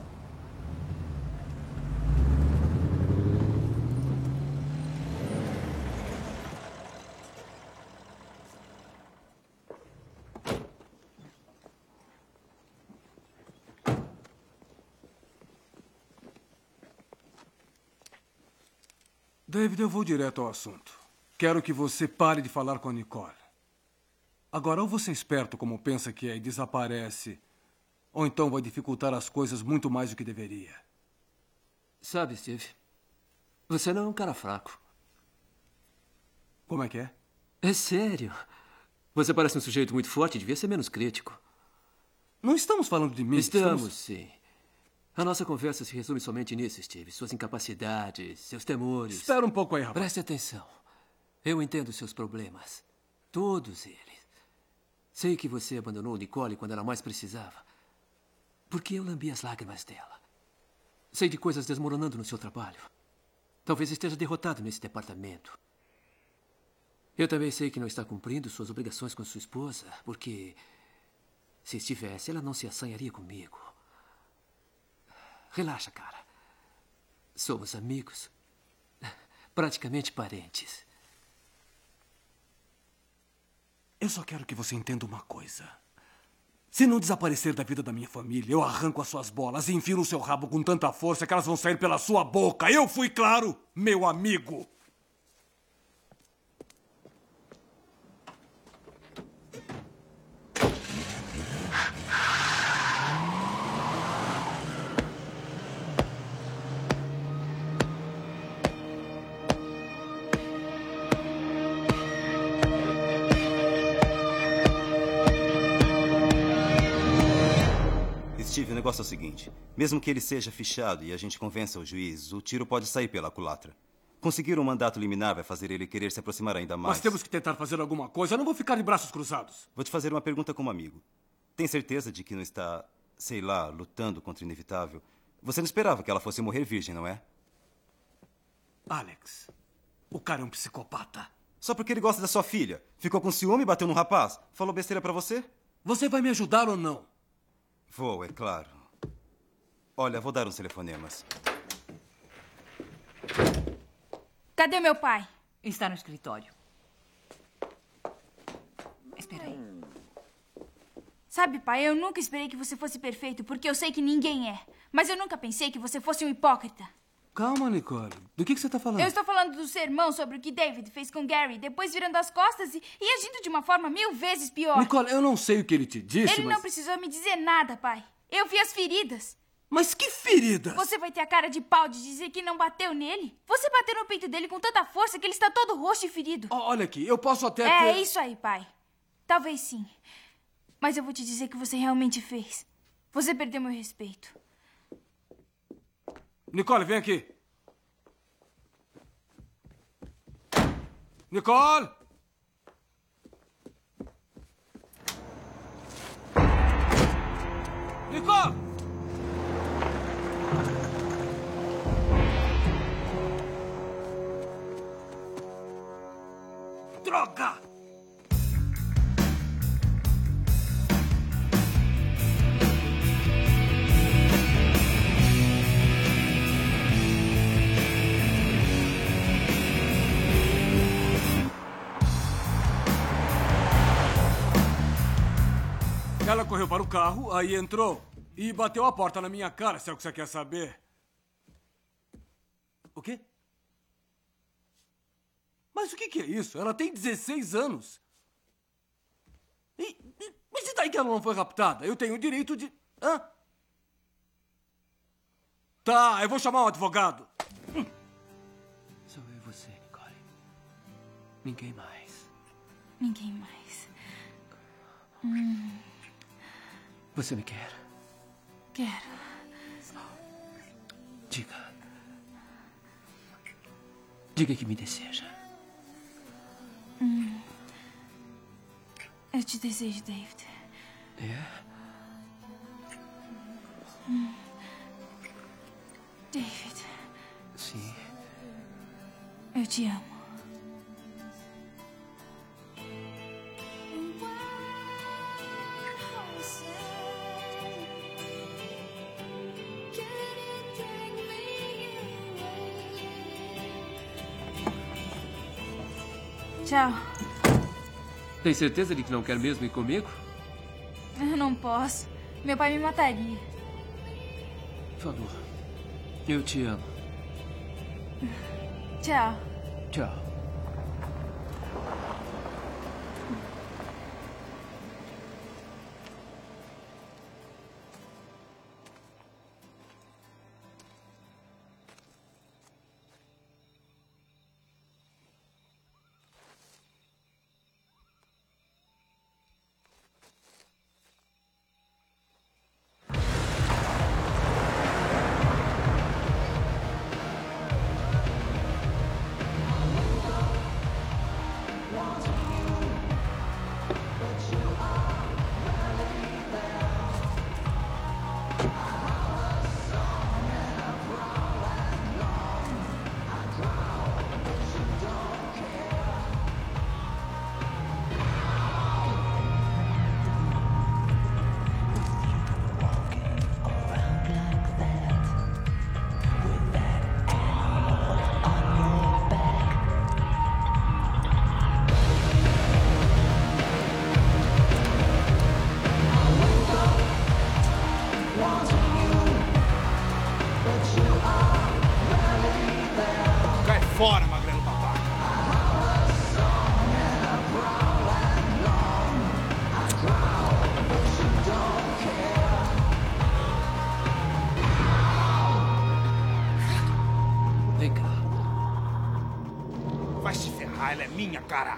David, eu vou direto ao assunto. Quero que você pare de falar com a Nicole. Agora, ou você é esperto como pensa que é e desaparece, ou então vai dificultar as coisas muito mais do que deveria. Sabe, Steve, você não é um cara fraco. Como é que é? É sério. Você parece um sujeito muito forte, devia ser menos crítico. Não estamos falando de mim. Estamos, sim. A nossa conversa se resume somente nisso, Steve. Suas incapacidades, seus temores. Espera um pouco aí, rapaz. Preste atenção. Eu entendo seus problemas. Todos eles. Sei que você abandonou Nicole quando ela mais precisava. Porque eu lambi as lágrimas dela. Sei de coisas desmoronando no seu trabalho. Talvez esteja derrotado nesse departamento. Eu também sei que não está cumprindo suas obrigações com sua esposa, porque se estivesse, ela não se assanharia comigo. Relaxa, cara. Somos amigos. Praticamente parentes. Eu só quero que você entenda uma coisa. Se não desaparecer da vida da minha família, eu arranco as suas bolas e enfio no seu rabo com tanta força que elas vão sair pela sua boca. Eu fui claro, meu amigo. Steve, o negócio é o seguinte. Mesmo que ele seja fichado e a gente convença o juiz, o tiro pode sair pela culatra. Conseguir um mandato liminar vai fazer ele querer se aproximar ainda mais. Nós temos que tentar fazer alguma coisa. Eu não vou ficar de braços cruzados. Vou te fazer uma pergunta como amigo. Tem certeza de que não está, sei lá, lutando contra o inevitável? Você não esperava que ela fosse morrer virgem, não é? Alex, o cara é um psicopata. Só porque ele gosta da sua filha. Ficou com ciúme e bateu num rapaz. Falou besteira pra você? Você vai me ajudar ou não? Vou, é claro. Olha, vou dar uns telefonemas. Cadê meu pai? Está no escritório. Espera aí. Sabe, pai, eu nunca esperei que você fosse perfeito, porque eu sei que ninguém é. Mas eu nunca pensei que você fosse um hipócrita. Calma, Nicole. Do que você está falando? Eu estou falando do sermão sobre o que David fez com Gary, depois virando as costas e agindo de uma forma 1000 vezes pior. Nicole, eu não sei o que ele te disse, Ele não precisou me dizer nada, pai. Eu vi as feridas. Mas que feridas? Você vai ter a cara de pau de dizer que não bateu nele? Você bateu no peito dele com tanta força que ele está todo roxo e ferido. Olha aqui, eu posso até É isso aí, pai. Talvez sim. Mas eu vou te dizer que você realmente fez. Você perdeu meu respeito. Nicole, vem aqui. Nicole! Nicole! Droga! Ela correu para o carro, aí entrou e bateu a porta na minha cara, se é o que você quer saber. O quê? Mas o que é isso? Ela tem 16 anos. Mas e daí que ela não foi raptada? Eu tenho o direito de... Hã? Tá, eu vou chamar um advogado. Só eu e você, Nicole. Ninguém mais. Ninguém mais. Você me quer? Quero. Diga. Diga que me deseja. Eu te desejo, David. É? David. Sim. Eu te amo. Tchau. Tem certeza de que não quer mesmo ir comigo? Eu não posso. Meu pai me mataria. Falou. Eu te amo. Tchau. Tchau. fora, magrelo babaca. Vem cá. Vai se ferrar, ela é minha, cara.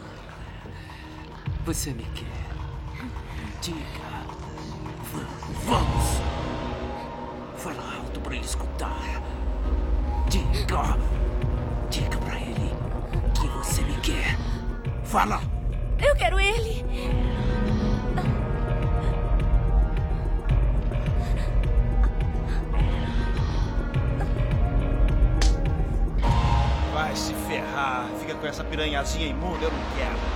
Você me quer. Diga. Vamos. Fala alto pra ele escutar. Diga. Diga pra ele que você me quer. Fala. Eu quero ele. Vai se ferrar. Fica com essa piranhazinha imunda, eu não quero.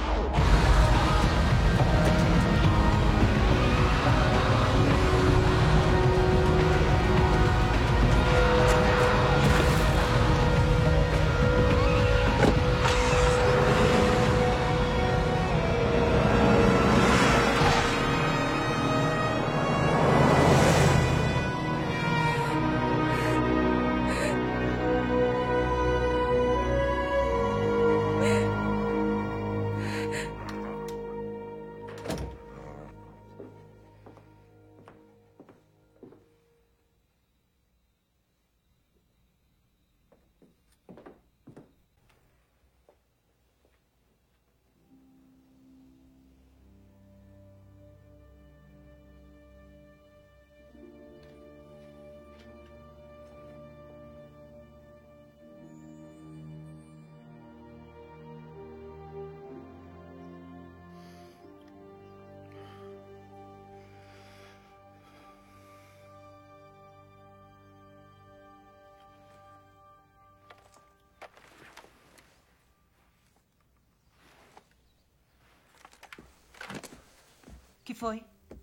Que foi?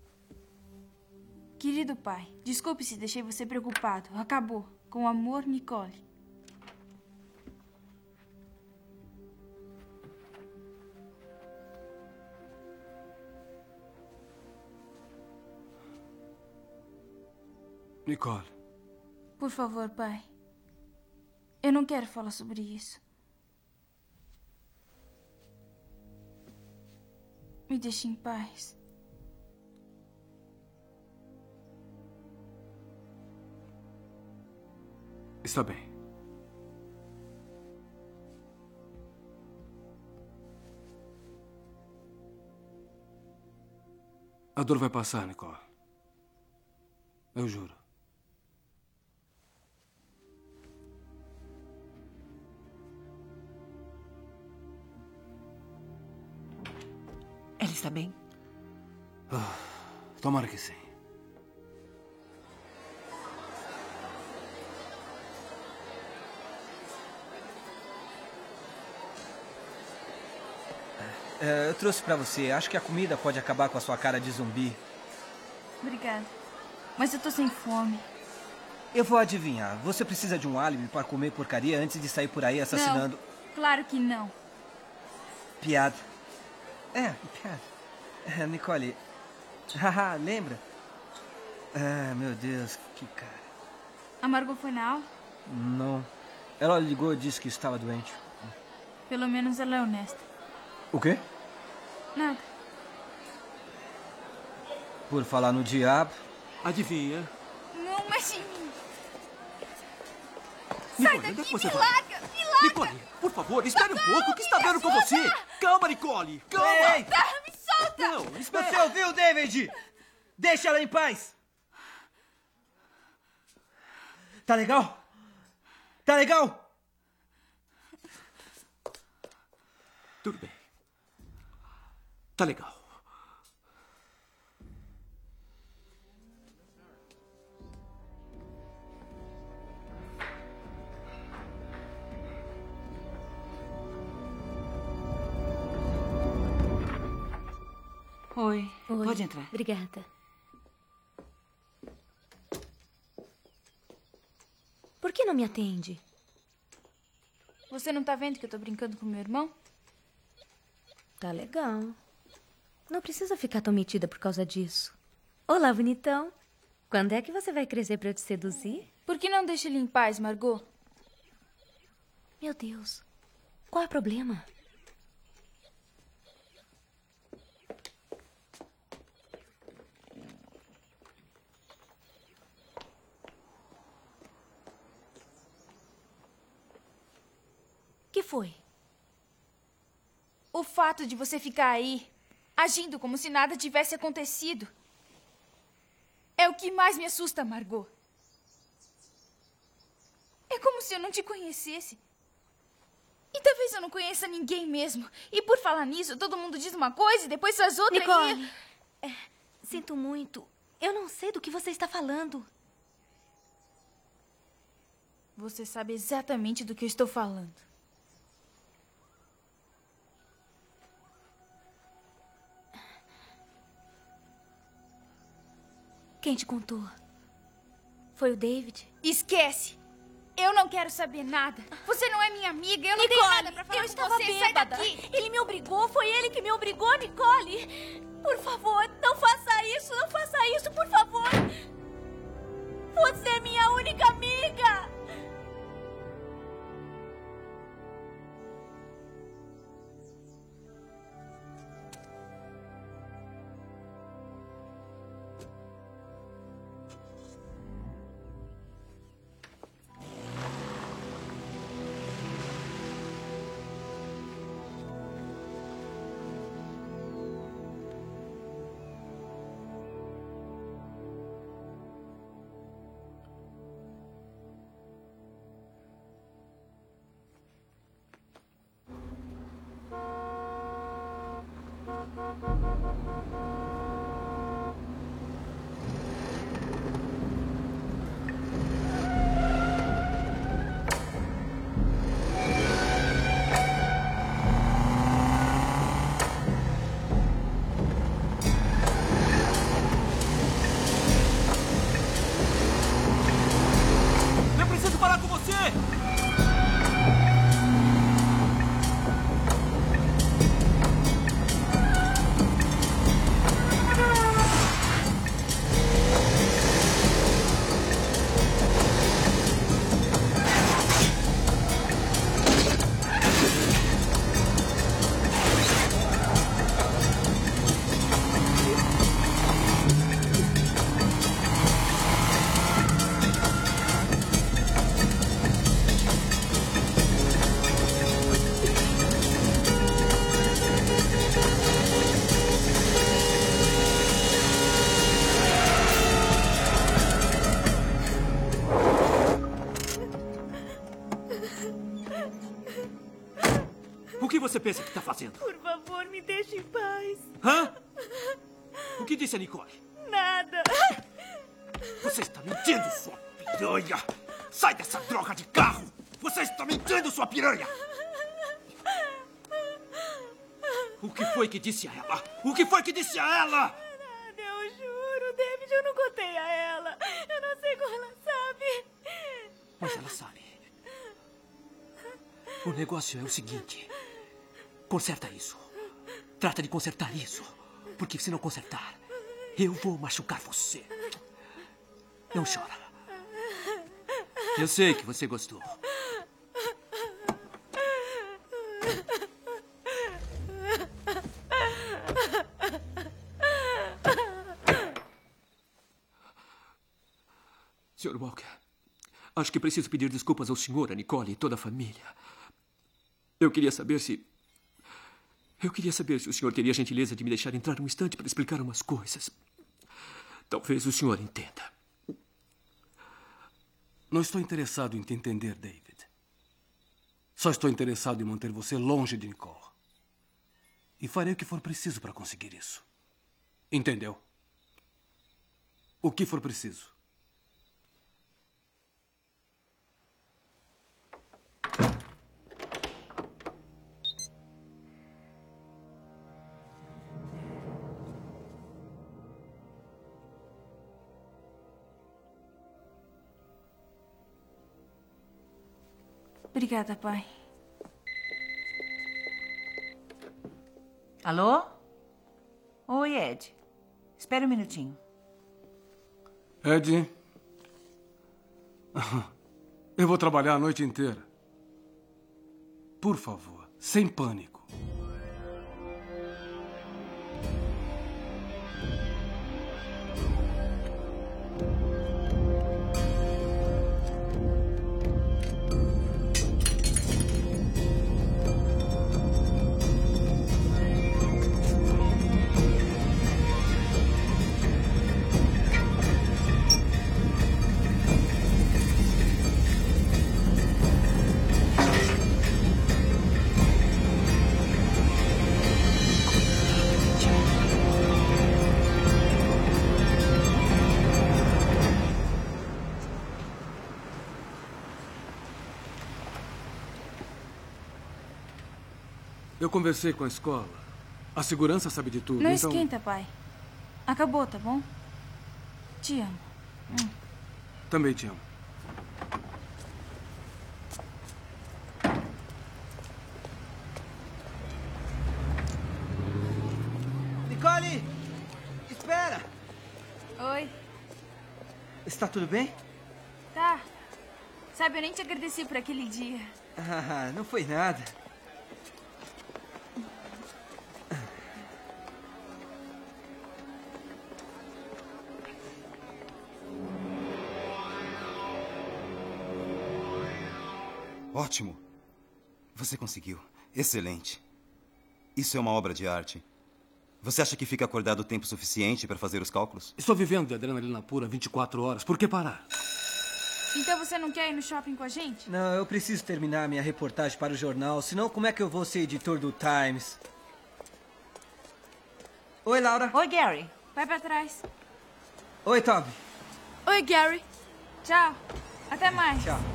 Querido pai, desculpe se deixei você preocupado. Acabou. Com amor, Nicole. Nicole. Por favor, pai. Eu não quero falar sobre isso. Me deixe em paz. Está bem. A dor vai passar, Nicole. Eu juro. Ela está bem? Tomara que sim. Eu trouxe pra você. Acho que a comida pode acabar com a sua cara de zumbi. Obrigada. Mas eu tô sem fome. Eu vou adivinhar. Você precisa de um álibi para comer porcaria antes de sair por aí assassinando... Não, claro que não. Piada. Piada. Nicole. Haha, lembra? Meu Deus, que cara. A Margot foi na aula? Não. Ela ligou e disse que estava doente. Pelo menos ela é honesta. O quê? Nada. Por falar no diabo. Adivinha? Não mexe em mim. Nicole, Sai daqui, onde é que você me vai? larga, me larga. Nicole, por favor, espere um pouco. O que está vendo com você? Calma, Nicole. Calma. Ei! Me solta. Não, espera. Você ouviu, David? Deixa ela em paz. Tá legal? Tá legal? Tudo bem. Tá legal. Oi. Oi. Pode entrar. Obrigada. Por que não me atende? Você não tá vendo que eu tô brincando com meu irmão? Tá legal. Não precisa ficar tão metida por causa disso. Olá, bonitão. Quando é que você vai crescer pra eu te seduzir? Por que não deixa ele em paz, Margot? Meu Deus. Qual é o problema? O que foi? O fato de você ficar aí, agindo como se nada tivesse acontecido, é o que mais me assusta, Margot. É como se eu não te conhecesse. E talvez eu não conheça ninguém mesmo. E por falar nisso, todo mundo diz uma coisa e depois faz outra. Nicole, sinto muito. Eu não sei do que você está falando. Você sabe exatamente do que eu estou falando. Quem te contou? Foi o David? Esquece! Eu não quero saber nada. Você não é minha amiga, eu não tenho nada pra falar eu com estava você. Sai bêbada. daqui! Ele me obrigou, foi ele que me obrigou, Nicole. Por favor, não faça isso, não faça isso, por favor. Você é minha única amiga. Eu preciso falar com você! O que você pensa que está fazendo? Por favor, me deixe em paz. Hã? O que disse a Nicole? Nada. Você está mentindo, sua piranha! Sai dessa droga de carro! Você está mentindo, sua piranha! O que foi que disse a ela? O que foi que disse a ela? Nada, eu juro, David, eu não contei a ela. Eu não sei como ela sabe. Mas ela sabe. O negócio é o seguinte. Conserta isso. Trata de consertar isso. Porque se não consertar, eu vou machucar você. Não chora. Eu sei que você gostou. Sr. Walker, acho que preciso pedir desculpas ao senhor, a Nicole e toda a família. Eu queria saber se o senhor teria a gentileza de me deixar entrar um instante para explicar umas coisas. Talvez o senhor entenda. Não estou interessado em te entender, David. Só estou interessado em manter você longe de Nicole. E farei o que for preciso para conseguir isso. Entendeu? O que for preciso. Obrigada, pai. Alô? Oi, Ed. Espera um minutinho. Ed, eu vou trabalhar a noite inteira. Por favor, sem pânico. Eu conversei com a escola. A segurança sabe de tudo, Não então... esquenta, pai. Acabou, tá bom? Te amo. Também te amo. Nicole! Espera! Oi. Está tudo bem? Tá. Sabe, eu nem te agradeci por aquele dia. Ah, não foi nada. Ótimo. Você conseguiu. Excelente. Isso é uma obra de arte. Você acha que fica acordado o tempo suficiente para fazer os cálculos? Estou vivendo de adrenalina pura 24 horas. Por que parar? Então você não quer ir no shopping com a gente? Não, eu preciso terminar minha reportagem para o jornal, senão como é que eu vou ser editor do Times? Oi, Laura. Oi, Gary. Vai pra trás. Oi, Toby. Oi, Gary. Tchau. Até mais. Tchau.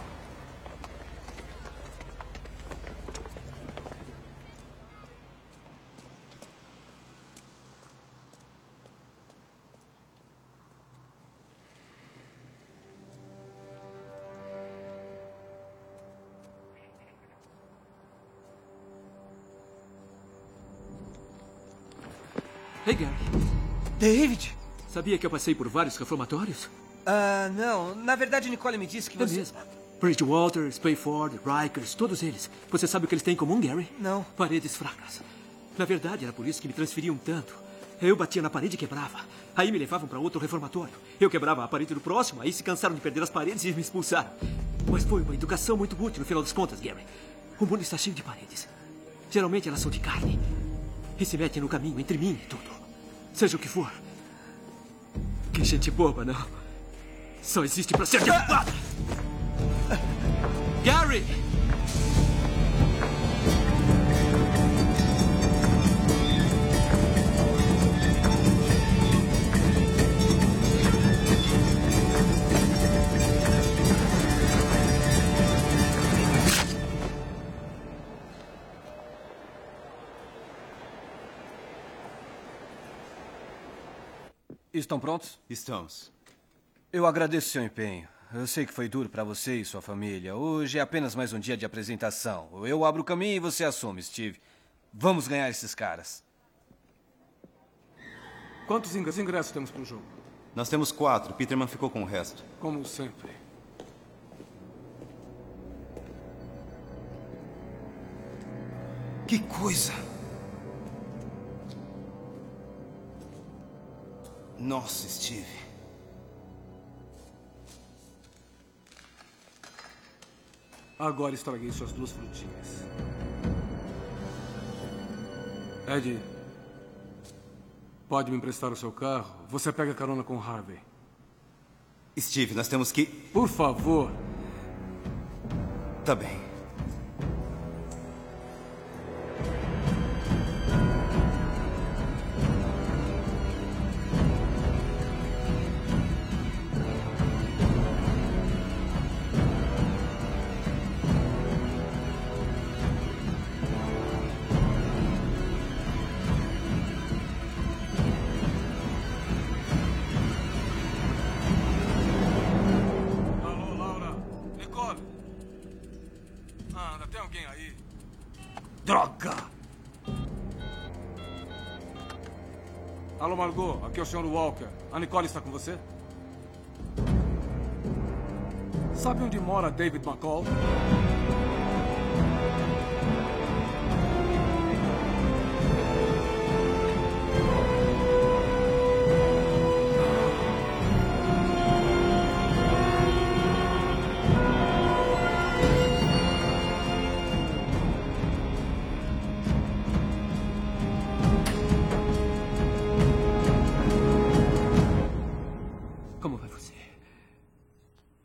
Hey, Gary. David! Sabia que eu passei por vários reformatórios? Ah, não. Na verdade, Nicole me disse que É você... mesmo. Bridgewater, Spayford, Rikers, todos eles. Você sabe o que eles têm em comum, Gary? Não. Paredes fracas. Na verdade, era por isso que me transferiam tanto. Eu batia na parede e quebrava. Aí me levavam para outro reformatório. Eu quebrava a parede do próximo, aí se cansaram de perder as paredes e me expulsaram. Mas foi uma educação muito útil no final das contas, Gary. O mundo está cheio de paredes. Geralmente elas são de carne. E se metem no caminho entre mim e tudo. Seja o que for. Que gente boba, não. Só existe para ser derrubada. Gary! Estão prontos? Estamos. Eu agradeço seu empenho. Eu sei que foi duro para você e sua família. Hoje é apenas mais um dia de apresentação. Eu abro o caminho e você assume, Steve. Vamos ganhar esses caras. Quantos ingressos temos para o jogo? Nós temos 4. Peterman ficou com o resto. Como sempre. Que coisa! Nossa, Steve. Agora estraguei suas 2 frutinhas. Ed, pode me emprestar o seu carro? Você pega carona com Harvey. Steve, nós temos que... Por favor. Tá bem. Droga! Alô, Margot. Aqui é o Sr. Walker. A Nicole está com você? Sabe onde mora David McCall?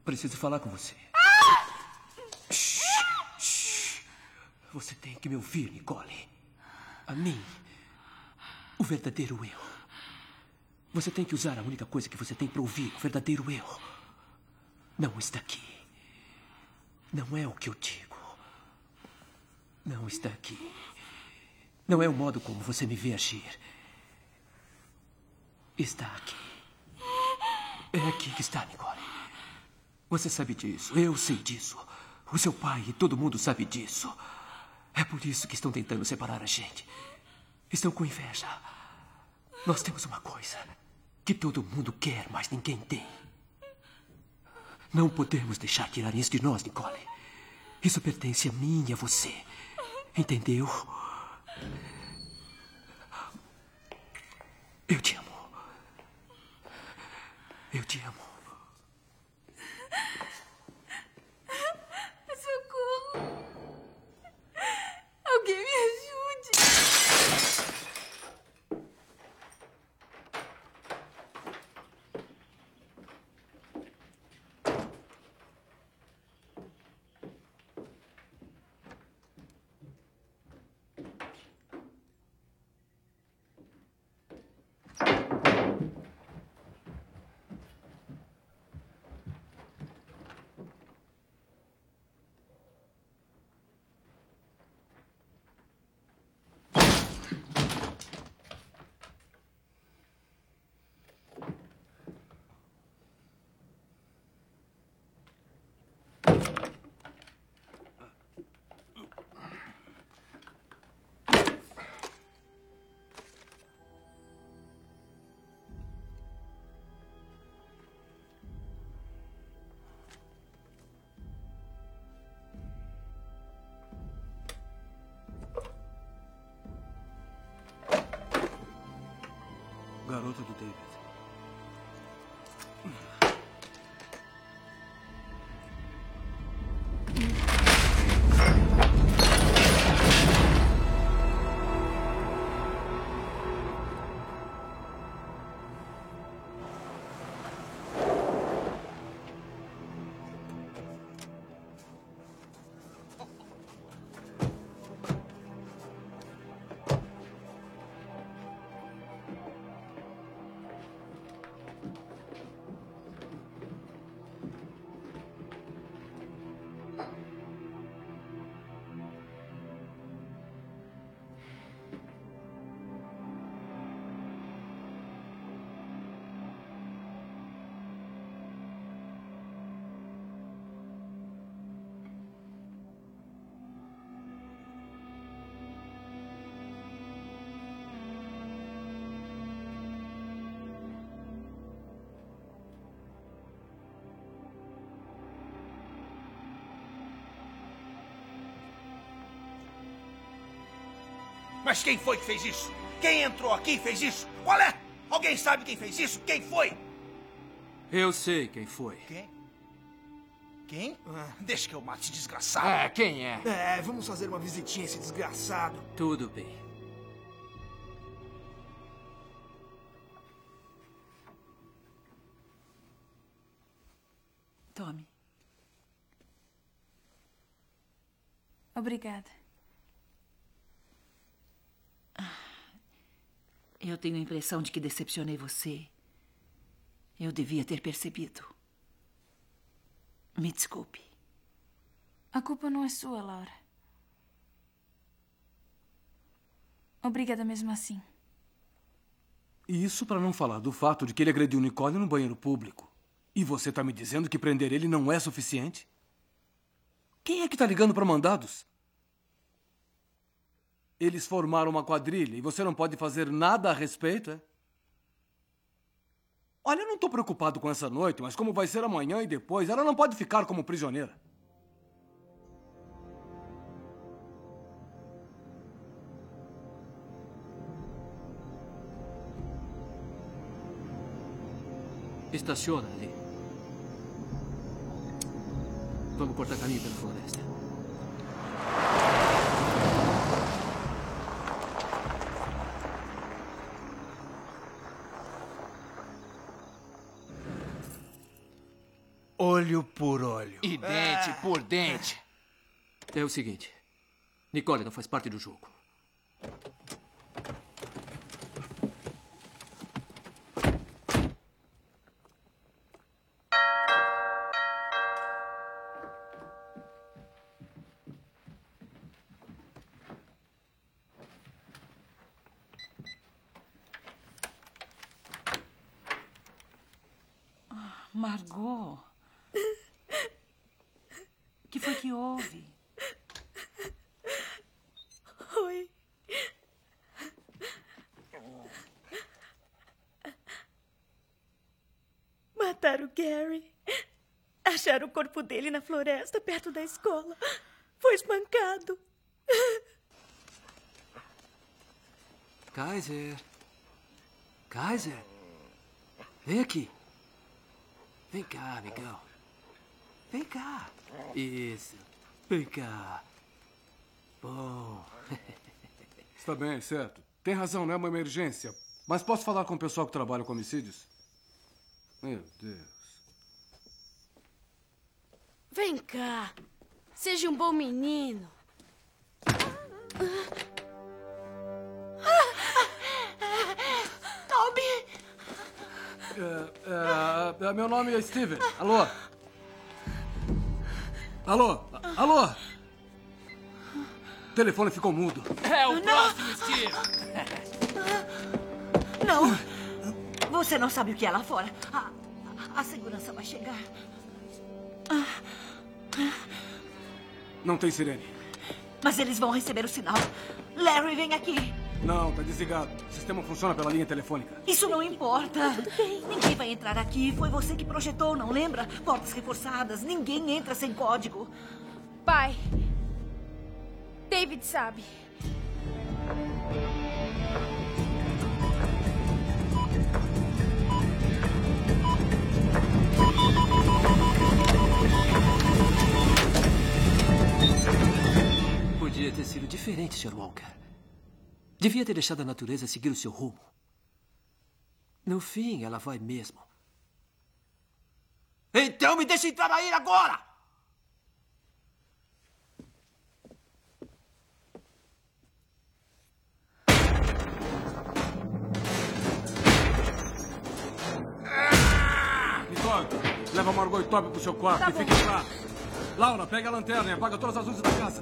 Preciso falar com você. Shh, shh. Você tem que me ouvir, Nicole. A mim. O verdadeiro eu. Você tem que usar a única coisa que você tem para ouvir. O verdadeiro eu. Não está aqui. Não é o que eu digo. Não está aqui. Não é o modo como você me vê agir. Está aqui. É aqui que está, Nicole. Você sabe disso. Eu sei disso. O seu pai e todo mundo sabe disso. É por isso que estão tentando separar a gente. Estão com inveja. Nós temos uma coisa que todo mundo quer, mas ninguém tem. Não podemos deixar tirarem isso de nós, Nicole. Isso pertence a mim e a você. Entendeu? Eu te amo. Eu te amo. Socorro! Alguém me ajude! Garoto do David. Mas quem foi que fez isso? Quem entrou aqui e fez isso? Qual é? Alguém sabe quem fez isso? Quem foi? Eu sei quem foi. Quem? Quem? Deixa que eu mate esse desgraçado. É, quem é? É, vamos fazer uma visitinha a esse desgraçado. Tudo bem. Tome. Obrigada. Eu tenho a impressão de que decepcionei você. Eu devia ter percebido. Me desculpe. A culpa não é sua, Laura. Obrigada mesmo assim. E isso para não falar do fato de que ele agrediu Nicole no banheiro público. E você tá me dizendo que prender ele não é suficiente? Quem é que tá ligando para mandados? Eles formaram uma quadrilha e você não pode fazer nada a respeito, é? Olha, eu não tô preocupado com essa noite, mas como vai ser amanhã e depois, ela não pode ficar como prisioneira. Estaciona ali. Vamos cortar caminho pela floresta. Olho por olho. E dente por dente. É o seguinte. Nicole não faz parte do jogo. Margot. O que foi que houve? Oi. Mataram o Gary. Acharam o corpo dele na floresta, perto da escola. Foi espancado. Kaiser. Kaiser. Vem aqui. Vem cá, amigão. Vem cá. Isso. Vem cá. Bom. Está bem, certo. Tem razão, não é uma emergência. Mas posso falar com o pessoal que trabalha com homicídios? Meu Deus. Vem cá. Seja um bom menino. Toby! Meu nome é Steven. Alô? Alô? Alô? O telefone ficou mudo. É o próximo, Steve. Não. Você não sabe o que é lá fora. A segurança vai chegar. Não tem sirene. Mas eles vão receber o sinal. Larry, vem aqui. Não, tá desligado. O sistema funciona pela linha telefônica. Isso não importa. Ninguém vai entrar aqui. Foi você que projetou, não lembra? Portas reforçadas. Ninguém entra sem código. Pai. David sabe. Podia ter sido diferente, Sr. Walker. Devia ter deixado a natureza seguir o seu rumo. No fim, ela vai mesmo. Então me deixe entrar aí agora! Nicole, leva Margot e Toby pro seu quarto Tá e bom. fique lá. Laura, pega a lanterna e apaga todas as luzes da casa.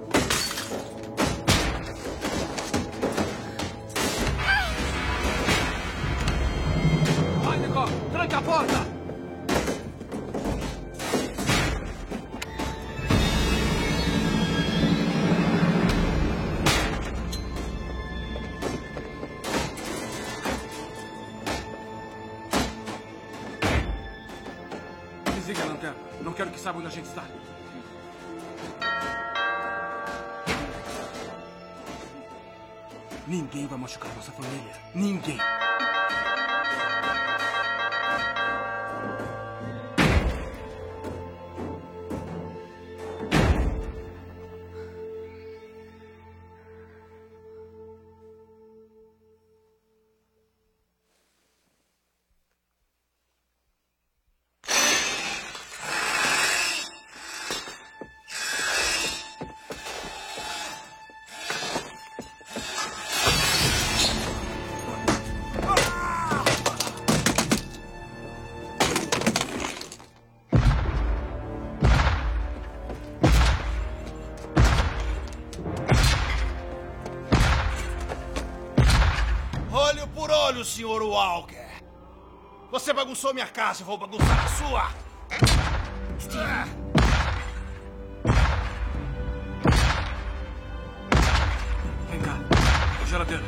Vai, Nicole, tranca a porta! Desliga a lanterna. Não quero que saiba onde a gente está. Ninguém vai machucar nossa família. Ninguém. Olho por olho, Sr. Walker. Você bagunçou minha casa, eu vou bagunçar a sua. Vem cá. Geladeira.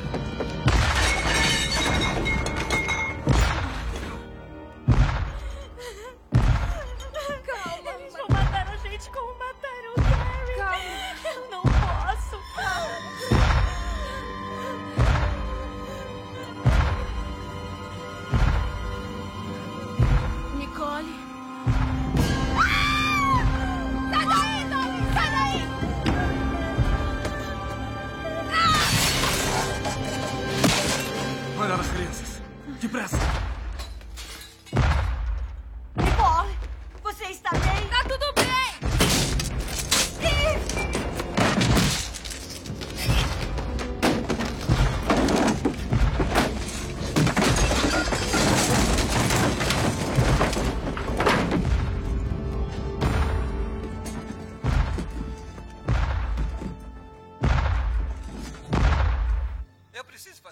Calma, eles vão matar a gente como mataram o Gary. Calma. Eu não posso. Nicole. Sai daí, Tommy! Sai daí!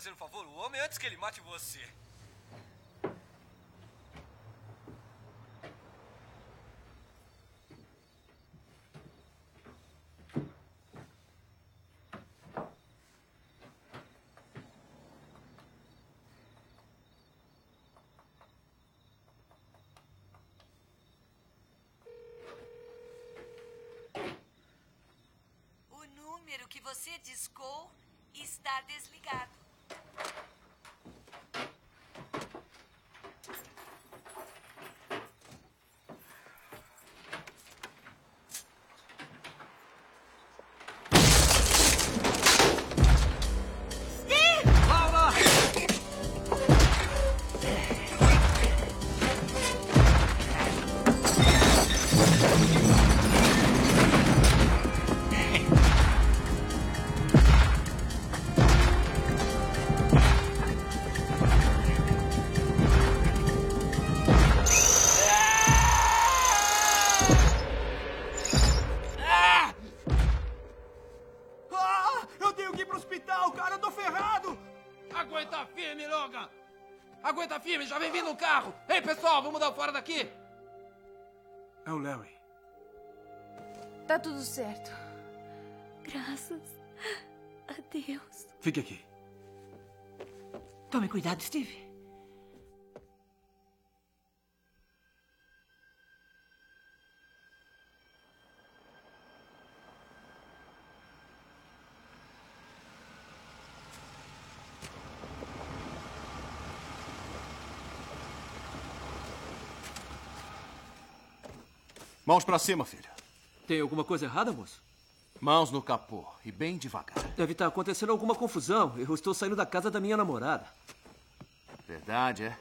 fazer um favor ao homem antes que ele mate você. O número que você discou está desligado. Eu tenho que ir pro hospital, cara. Eu tô ferrado. Aguenta firme, Logan! Aguenta firme, já vem vindo um carro! Ei, pessoal, vamos dar fora daqui! É o Larry. Tá tudo certo. Graças a Deus. Fique aqui. Tome cuidado, Steve. Mãos pra cima, filho. Tem alguma coisa errada, moço? Mãos no capô e bem devagar. Deve estar acontecendo alguma confusão. Eu estou saindo da casa da minha namorada. Verdade, é?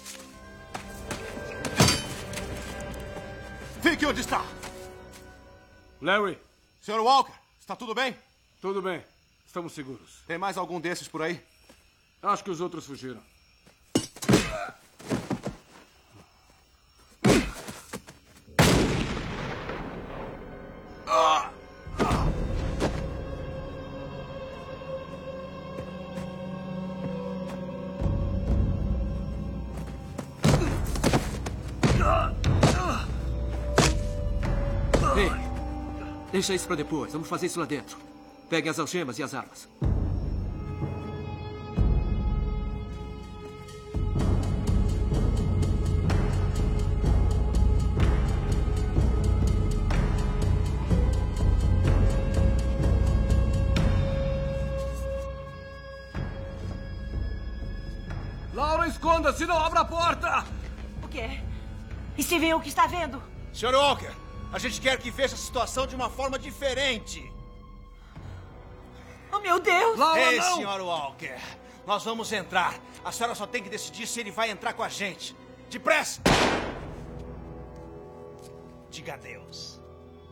Fique onde está! Larry. Sr. Walker, está tudo bem? Tudo bem. Estamos seguros. Tem mais algum desses por aí? Acho que os outros fugiram. Ei, deixa isso pra depois. Vamos fazer isso lá dentro. Peguem as algemas e as armas. Laura, esconda-se! Não abra a porta! O quê? Steven, o que está vendo? Sr. Walker, a gente quer que veja a situação de uma forma diferente. Oh, meu Deus! Ei, Sr. Walker, nós vamos entrar. A senhora só tem que decidir se ele vai entrar com a gente. Depressa! Diga adeus.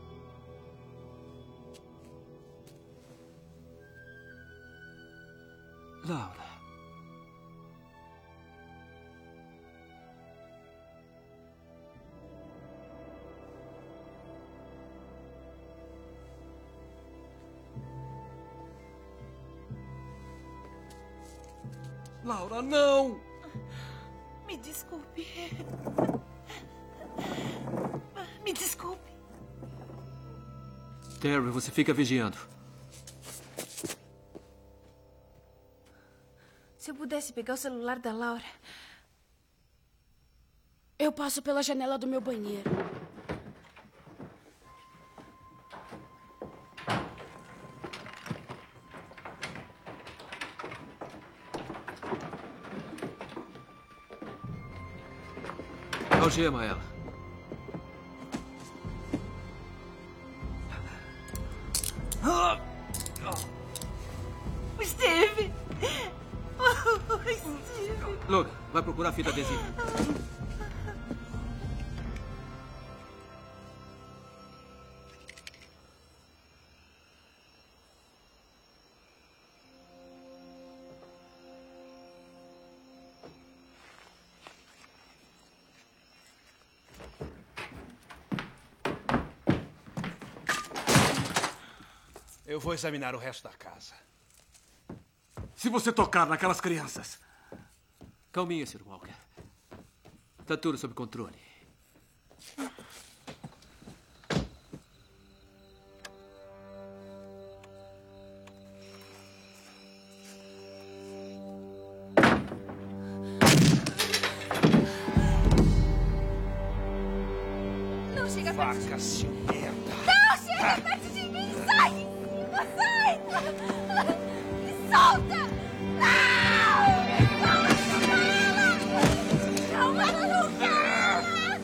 Laura. Laura, não! Me desculpe. Me desculpe. Terry, você fica vigiando. Se eu pudesse pegar o celular da Laura. Eu passo pela janela do meu banheiro. Algema ela. Steve! Steve! Logan, vai procurar a fita adesiva. Eu vou examinar o resto da casa. se você tocar naquelas crianças. Calminha, Sr. Walker. Tá tudo sob controle. Não chega perto de Vaca, seu merda. Não chega perto de mim! Sai! Sai! Me solta! Não! Não, ela não quer!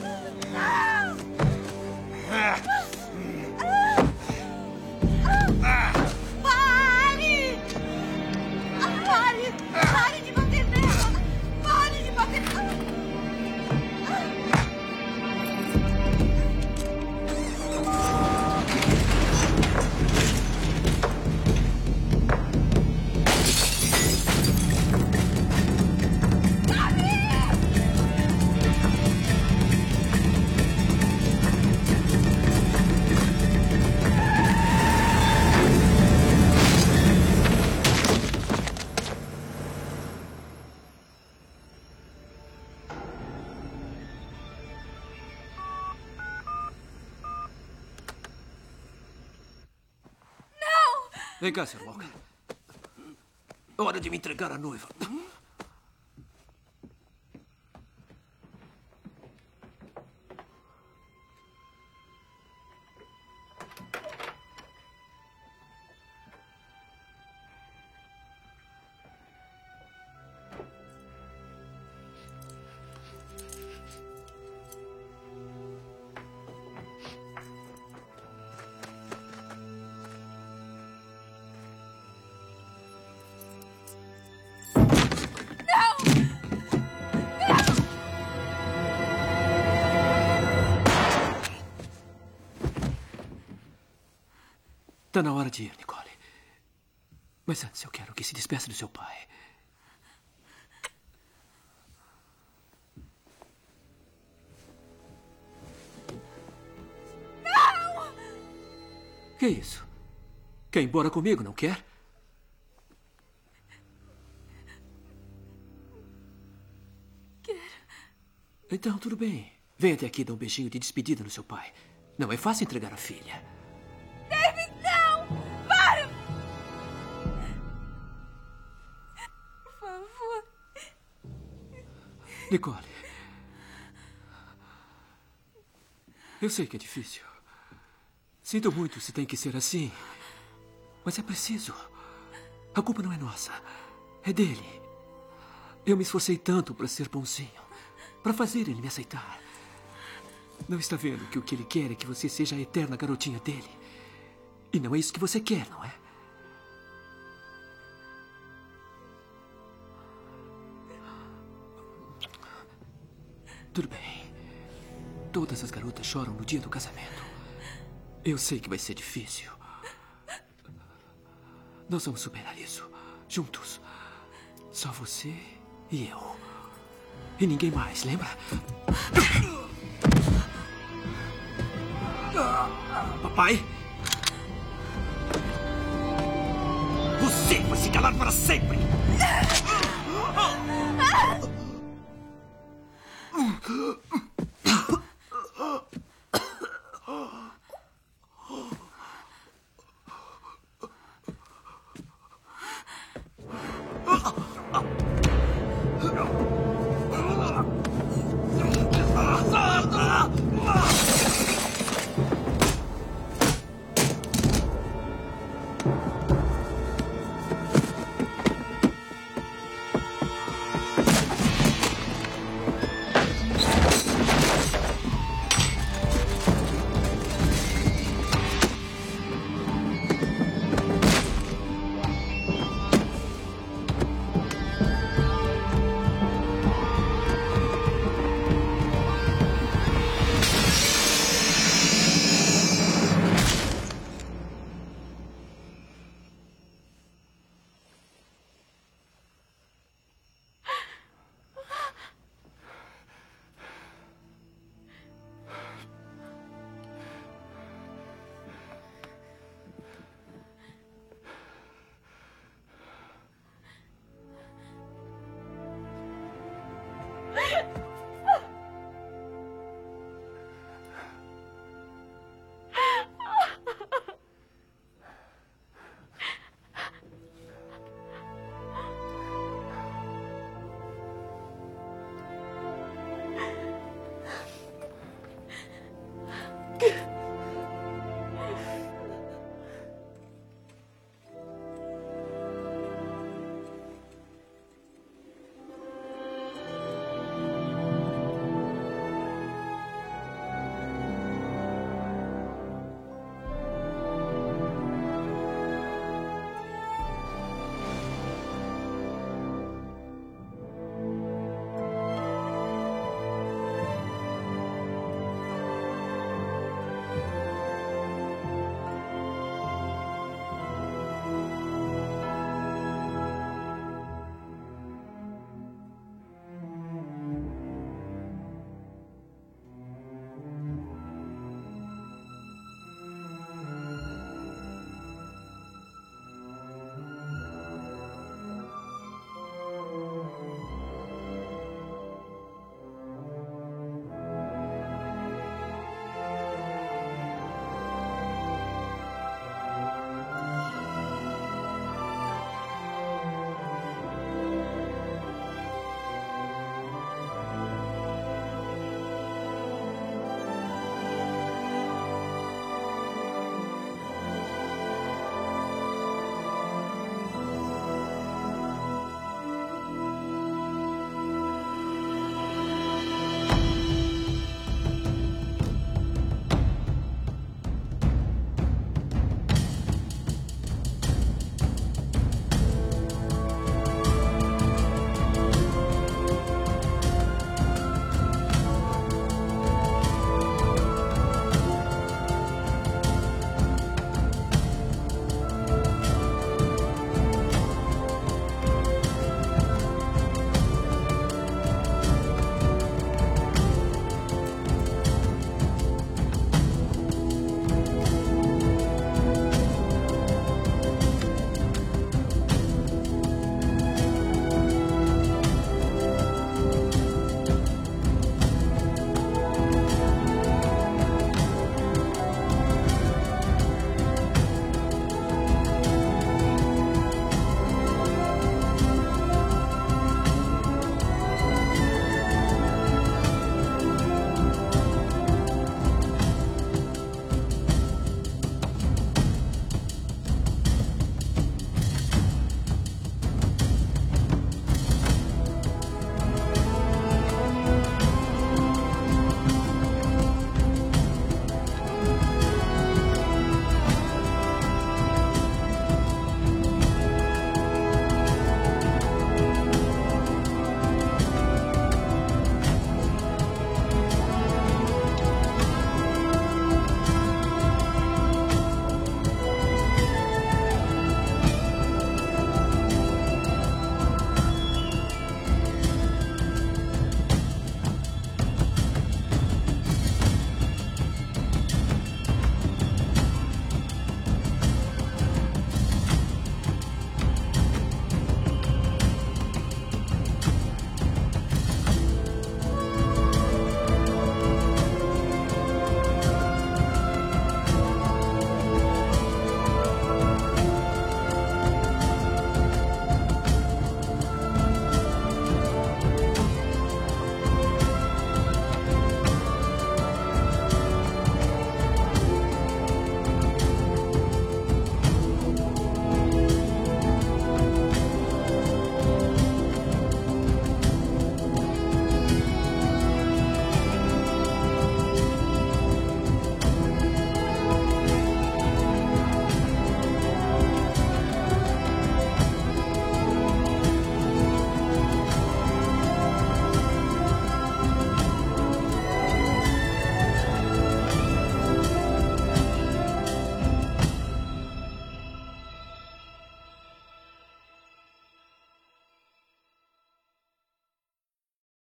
Não! Pare! Pare! Pare de bater nela! Pare de bater nela! Vem cá, Sr. Walker. Hora de me entregar a noiva. Está na hora de ir, Nicole. Mas antes eu quero que se despeça do seu pai. Não! Que isso? Quer ir embora comigo, não quer? Quero. Então, tudo bem. Venha até aqui e dá um beijinho de despedida no seu pai. Não é fácil entregar a filha. David, não! Para! Por favor. Nicole. Eu sei que é difícil. Sinto muito se tem que ser assim. Mas é preciso. A culpa não é nossa. É dele. Eu me esforcei tanto para ser bonzinho. Para fazer ele me aceitar. Não está vendo que o que ele quer é que você seja a eterna garotinha dele? E não é isso que você quer, não é? Tudo bem. Todas as garotas choram no dia do casamento. Eu sei que vai ser difícil. Nós vamos superar isso. Juntos. Só você e eu. E ninguém mais, lembra? Papai? Você vai se calar para sempre!